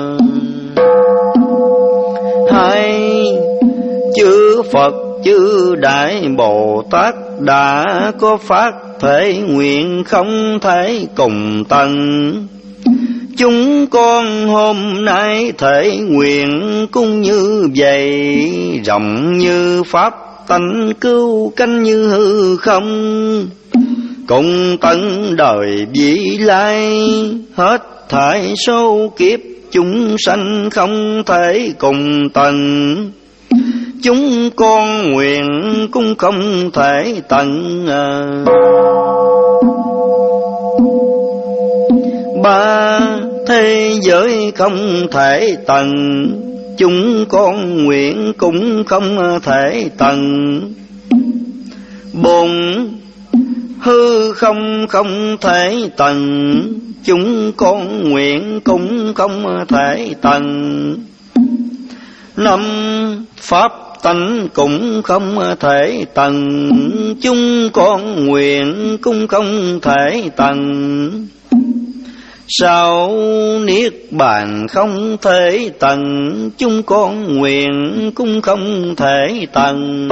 Hai, chư Phật chư Đại Bồ Tát đã có phát thể nguyện không thể cùng tận. Chúng con hôm nay thể nguyện cũng như vậy, rộng như pháp tánh, cứu cánh như hư không. Cùng tận đời vị lai, hết thảy số kiếp chúng sanh không thể cùng tận. Chúng con nguyện cũng không thể tận. Ba, thế giới không thể tận, chúng con nguyện cũng không thể tận. Bốn, hư không không thể tận, chúng con nguyện cũng không thể tận. Năm, pháp tánh cũng không thể tận, chúng con nguyện cũng không thể tận. Sao niết bàn không thể tận, chúng con nguyện cũng không thể tận.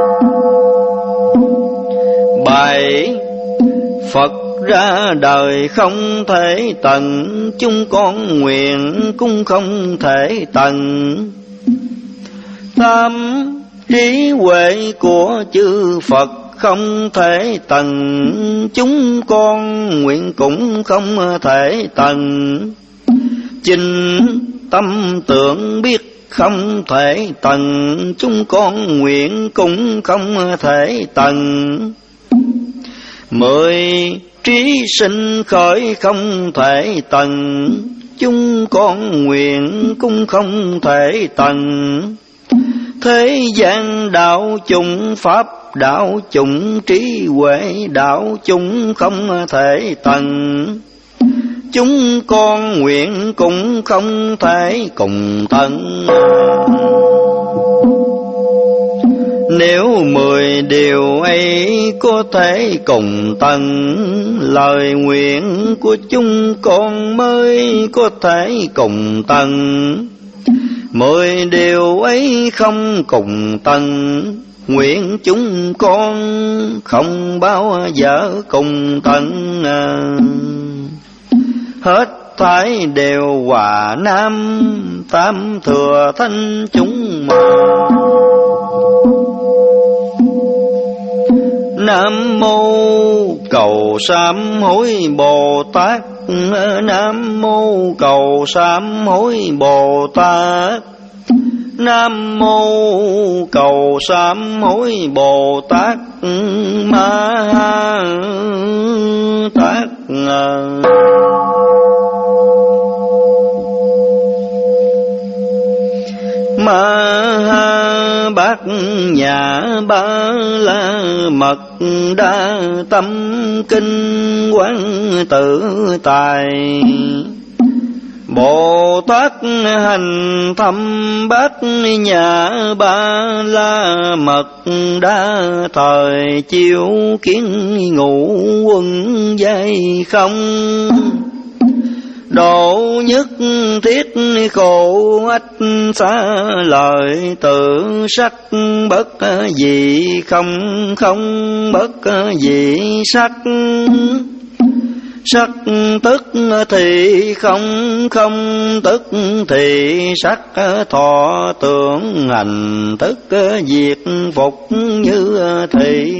Bảy, Phật ra đời không thể tận, chúng con nguyện cũng không thể tận. Tám, trí huệ của chư Phật không thể tận, chúng con nguyện cũng không thể tận. Chín, tâm tưởng biết không thể tận, chúng con nguyện cũng không thể tận. Mười, trí sinh khởi không thể tận, chúng con nguyện cũng không thể tận. Thế gian đạo chủng, pháp đạo chủng, trí huệ đạo chủng không thể tận, chúng con nguyện cũng không thể cùng tận. Nếu mười điều ấy có thể cùng tận, lời nguyện của chúng con mới có thể cùng tận. Mười điều ấy không cùng tận, nguyện chúng con không bao giờ cùng tận. Hết thảy đều hòa nam, tam thừa thanh chúng mà. Nam mô cầu sám hối Bồ Tát, Nam mô cầu sám hối Bồ Tát, Nam mô cầu sám hối Bồ Tát Ma Tát. Ma Bát Nhã Ba La Mật Đa Tâm Kinh Quán Tự Tài, Bồ Tát hành thâm Bát Nhã Ba La Mật Đa, thời chiếu kiến ngũ quân dây không. Độ nhất thiết khổ ách, xa lời tự sắc bất dị không, không bất dị sắc. Sắc tức thì không, không tức thì sắc. Thọ tưởng hành tức diệt phục như thị.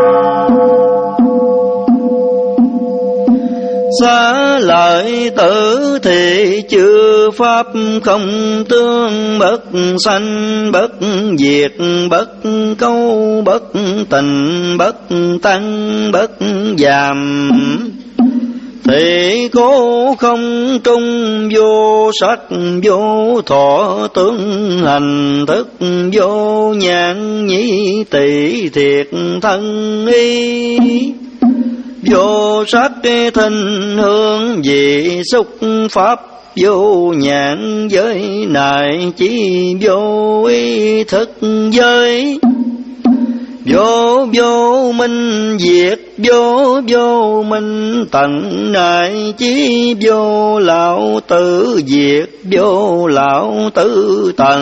Xá lợi tử thì chư pháp không tương, bất sanh bất diệt, bất câu bất tình, bất tăng bất giảm. Thì cố không trung, vô sắc vô thọ tướng hành thức, vô nhãn nhĩ tỳ thiệt thân y. Vô sắc thanh hương vị xúc pháp, vô nhãn giới nại chí, vô ý thức giới. Vô vô minh diệt, vô vô minh tận nại chí, vô lão tử diệt, vô lão tử tận.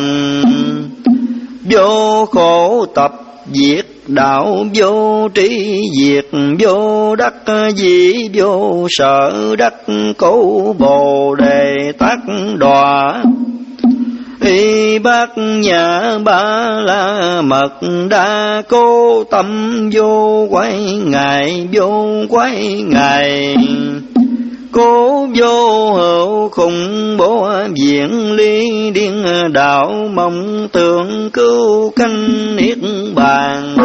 Vô khổ tập diệt đạo, vô trí diệt, vô đắc dĩ, vô sở đắc cố, bồ đề tác đọa. Y Bát Nhã Ba La Mật Đa, cố tâm vô quay ngài, vô quay ngài. Cố vô hữu khủng bố viện ly, điên đạo mong tưởng cứu canh niết bàn.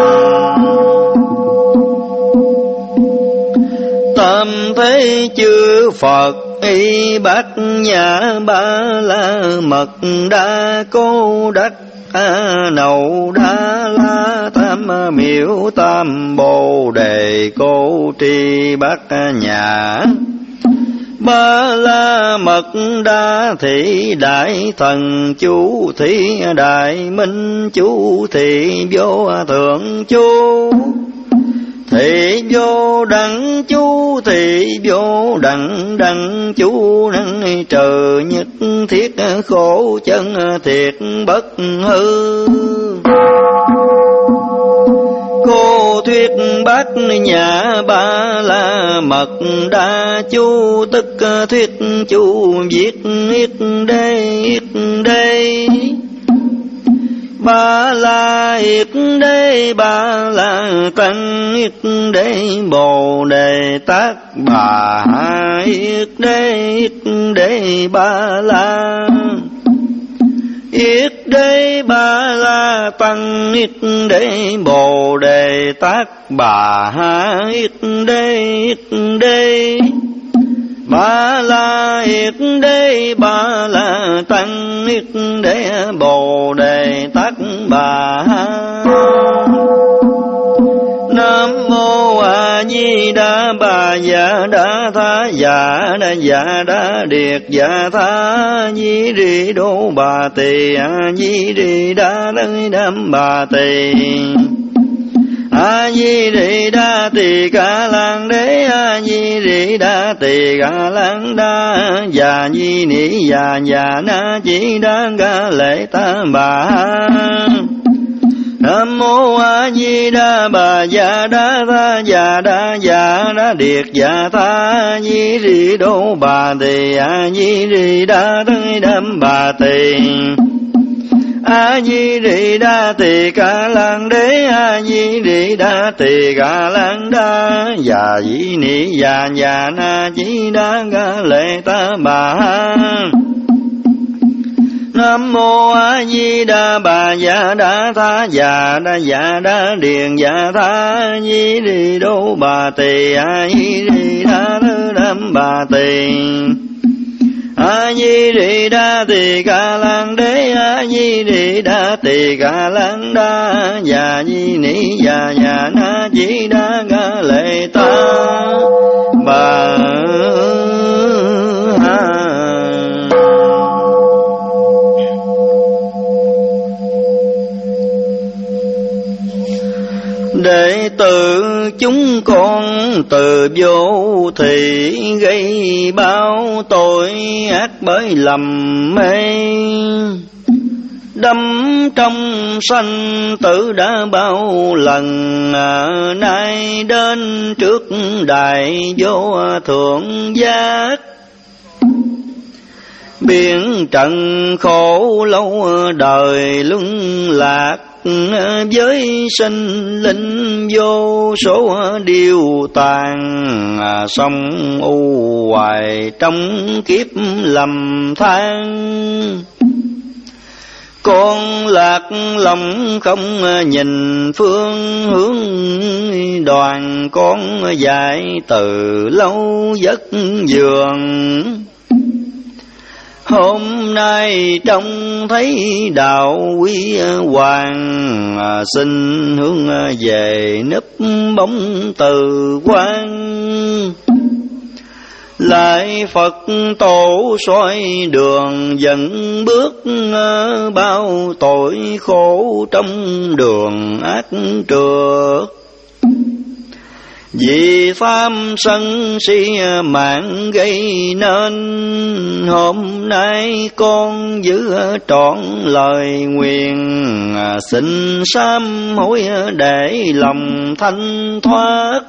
Tam thế chư Phật Y Bát Nhã Ba La Mật Đa, cố đắc A Nậu Đa La, tam miểu tam bồ đề, cố tri Bát Nhã Ba La Mật Đa. Thị đại thần chú, thị đại minh chú, thị vô thượng chú. Thị vô đẳng chú, thị vô đẳng đẳng chú, năng trừ nhất thiết khổ chân thiệt bất hư. Cô thuyết bát nhã ba la mật đa chú, tức thuyết chú viết yết đế yết đế. Ba la yết đế ba la tăng yết đế bồ đề tát bà yết đế yết đế ba la. Yết đế ba la tăng yết đế bồ đề tát bà yết đế yết đế. Ba la yết đế ba la tăng yết đế bồ đề tát bà. Nam mô A Di Đà Bà Dạ Đa Tha Dạ Đa Dạ Đa Điệt Dạ Tha Di Ri Đô Bà Tỳ A Di Ri Đa Đới Đam Bà Tỳ A Di Ri Đa Tỳ Ca Lang Đế A Di Ri Đa Tỳ Ca Lang Đa Dạ Di Ni Dạ Dạ Na Chỉ Đa Ca Lệ Ta Bà. Nam mô A Di Đà Bà Dạ Đa Tha Dạ Đa Dạ Đa Điệt Dạ Tha Di Ri Đô Bà Tỳ A Di Ri Đa Đới Đam Bà Tỳ A Di Ri Đa Tỳ Ca Lang Đế A Di Ri Đa Tỳ Ca Lang Đa Dạ Di Ni Dạ Dạ Na Chỉ Đa Ca Lệ Ta Bà. Nam mô A Di Đà Bà Dạ Đa Tha Dạ Đa Dạ Đa Điền Dạ Tha Di Ri Đô Bà Tỳ A Di Ri Đa Đới Đam Bà Tỳ A Di Ri Đa Tỳ Ca Lang Đế A Di Ri Đa Tỳ Ca Lang Đa Dạ Di Ni Dạ Dạ Na Chỉ Đa Ca Lệ Ta Bà. Đệ tử chúng con từ vô thị gây bao tội ác bởi lầm mê, đắm trong sanh tử đã bao lần, nay đến trước đại vô thượng giác. Biển trần khổ lâu đời luân lạc, với sinh linh vô số điều tàn, sông u hoài trong kiếp lầm than. Con lạc lòng không nhìn phương hướng, đoàn con dạy từ lâu giấc giường. Hôm nay trông thấy đạo quý hoàng, xin hướng về nấp bóng từ quan. Lại Phật tổ soi đường dẫn bước, bao tội khổ trong đường ác trượt. Vì tham sân si mạng gây nên, hôm nay con giữ trọn lời nguyện, xin sám hối để lòng thanh thoát.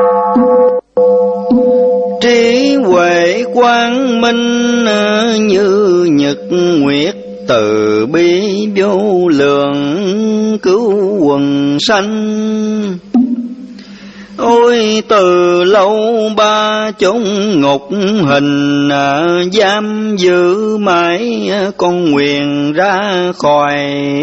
Trí huệ quang minh như nhật nguyệt, từ bi vô lượng cứu quần sanh. Ôi từ lâu ba chốn ngục hình, giam giữ mãi con nguyện ra khỏi.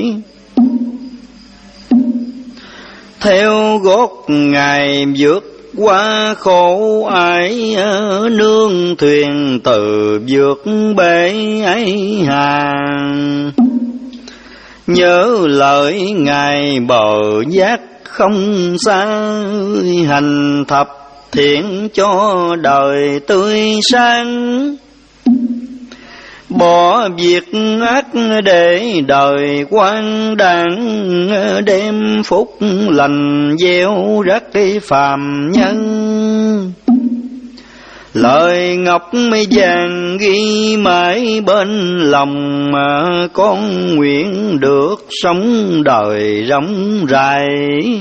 Theo gót Ngài vượt qua khổ ải, nương thuyền từ vượt bể ấy hàng. Nhớ lời Ngài bờ giác không xa, hành thập thiện cho đời tươi sáng. bỏ việc ác để đời quan đảng, đem phúc lành gieo rắc phàm nhân. Lời ngọc vàng ghi mãi bên lòng, mà con nguyện được sống đời rộng rãi.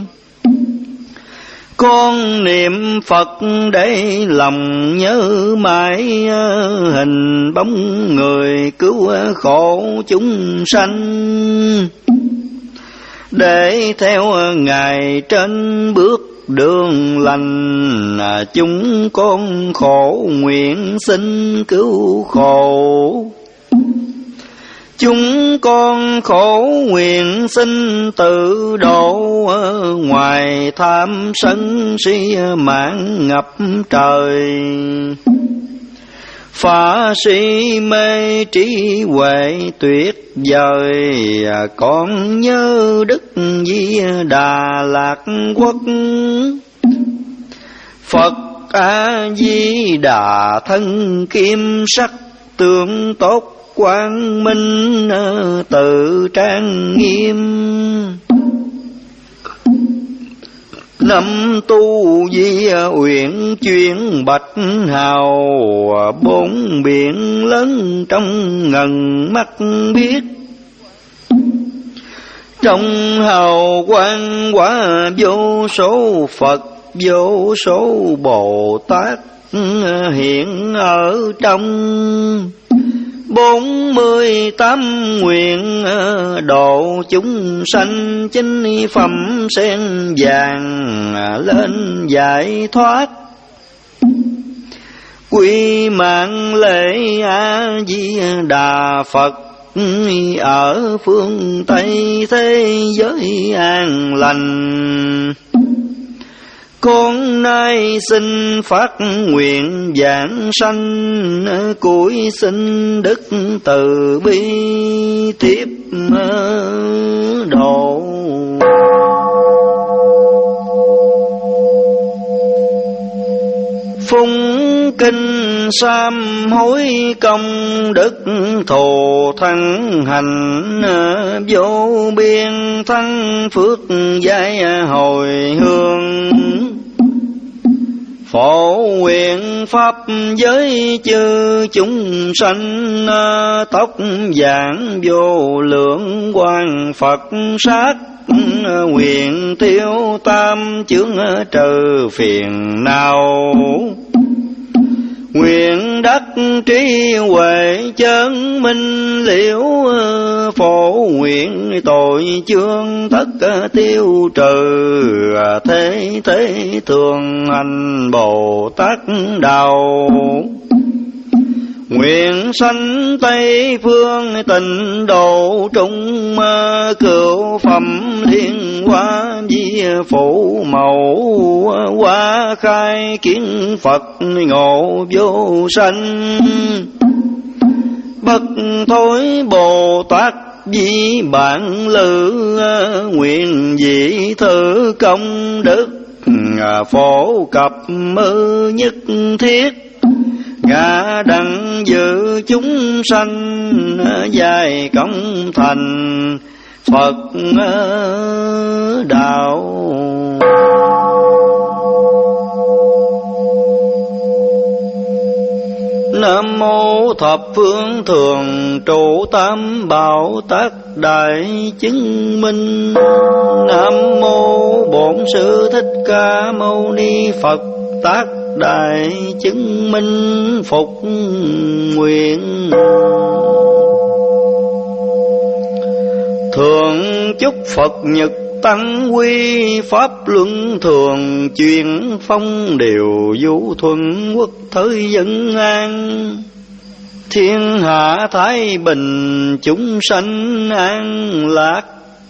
Con niệm Phật để lòng nhớ mãi, hình bóng người cứu khổ chúng sanh. Để theo Ngài trên bước đường lành, chúng con khổ nguyện xin cứu khổ. Chúng con khổ nguyện xin tự độ, ngoài tham sân si mạng ngập trời. Phá si mê trí huệ tuyệt vời, con nhớ Đức Di Đà Lạc Quốc. Phật A Di Đà thân kim sắc, tướng tốt quang minh tự trang nghiêm. Năm tu di uyển chuyển bạch hào, bốn biển lớn trong ngần mắt biết. Trong hào quang quả vô số Phật, vô số Bồ Tát hiện ở trong. Bốn mươi tám nguyện độ chúng sanh, chính phẩm sen vàng lên giải thoát. Quy mạng lễ A Di Đà Phật, ở phương Tây thế giới an lành. Con nay xin phát nguyện giảng sanh, cuối xin Đức từ bi tiếp độ. Phung kinh sám hối công đức, thù thắng hành vô biên, thắng phước giai hồi hương. Phổ nguyện pháp giới chư chúng sanh, tóc vàng vô lượng quang Phật sát. Nguyện tiêu tam chướng trừ phiền não, nguyện đắc trí huệ chân minh liễu. Phổ nguyện tội chướng tất tiêu trừ, thế thế thường hành Bồ Tát đạo. Nguyện sanh Tây phương tịnh độ trung, cửu phẩm liên hoa di phủ mẫu. Hoa khai kiến Phật ngộ vô sanh, bất thối Bồ Tát di bản lự. Nguyện dị thử công đức, phổ cập mơ nhất thiết. Ngã đặng dự chúng sanh, dài công thành Phật đạo. Nam mô thập phương thường trụ tam bảo tác đại chứng minh. Nam mô bổn sư thích ca mâu ni Phật tác đại chứng minh phục nguyện. Thường chúc Phật nhật tăng quy, pháp luân thường chuyển phong đều vũ thuận, quốc thời dân an. Thiên hạ thái bình, chúng sanh an lạc.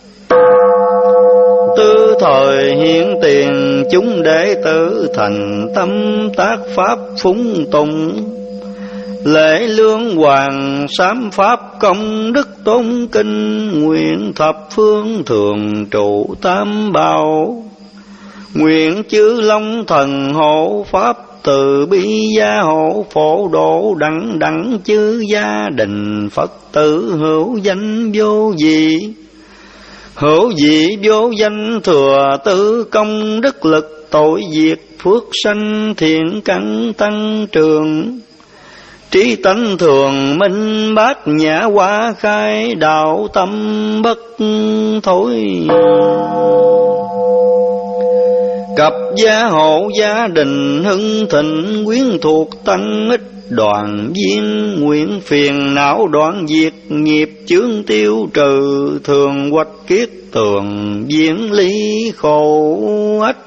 Tư thời hiện tiền, chúng đệ tử thành tâm tác pháp phúng tùng. Lễ lương hoàng sám pháp công đức tôn kinh, nguyện thập phương thường trụ tam bảo. Nguyện chư long thần hộ pháp từ bi gia hộ phổ độ đẳng đẳng chư gia đình Phật tử hữu danh vô dị. Hữu dị vô danh thừa tư công đức lực tội diệt phước sanh thiện căn tăng trưởng. Trí tánh thường minh bát nhã hoa khai đạo tâm bất thối. Cập gia hộ gia đình hưng thịnh quyến thuộc tăng ích đoàn viên. Nguyện phiền não đoạn diệt nghiệp chướng tiêu trừ. Thường hoạch kiết tường viễn ly khổ ách.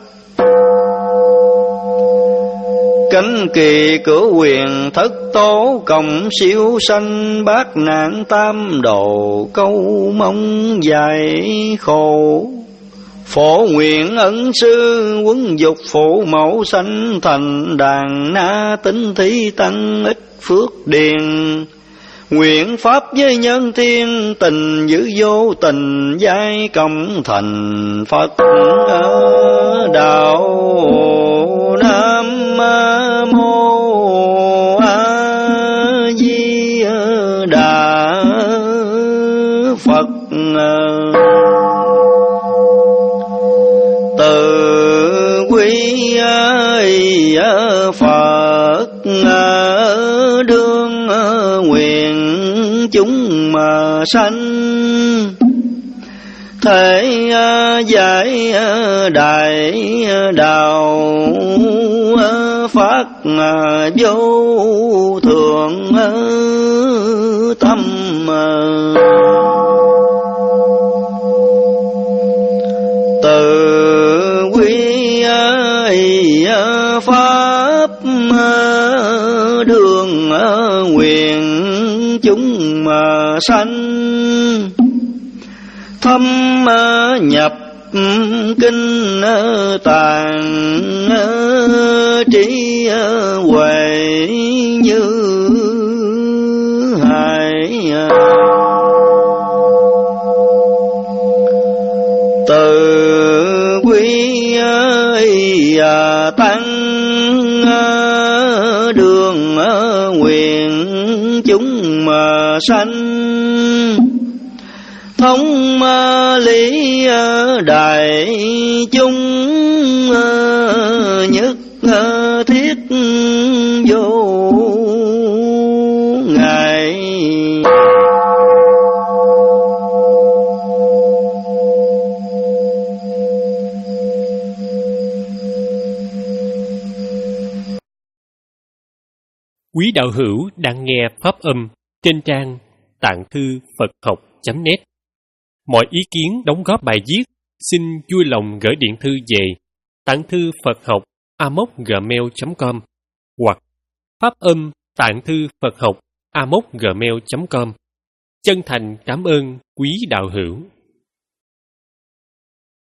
Cánh kỳ cửa quyền thất tố cộng siêu sanh bát nạn tam đồ câu mong dài khổ. Phổ nguyện ẩn sư quấn dục phụ mẫu sanh thành đàn na tính thí tăng ích phước điền. Nguyện pháp với nhân thiên tình giữ vô tình giai công thành Phật đạo Nam Mô A Di Đà Phật. Từ quý Phật đương nguyện chúng mà sanh. Thể giải đại đạo phát vô thượng tâm. Từ quý pháp đường nguyện chúng mà sanh. Thâm nhập kinh tạng trí huệ như hải. Từ quý tăng đường nguyện chúng mà sanh. Thông lý đại chúng nhất thiết vô ngại. Quý đạo hữu đang nghe pháp âm trên trang tạng thư Phật học chấm net. Mọi ý kiến đóng góp bài viết xin vui lòng gửi điện thư về tạng thư Phật học a mốc gmail chấm com hoặc pháp âm tạng thư Phật học a mốc gmail chấm com. Chân thành cảm ơn quý đạo hữu.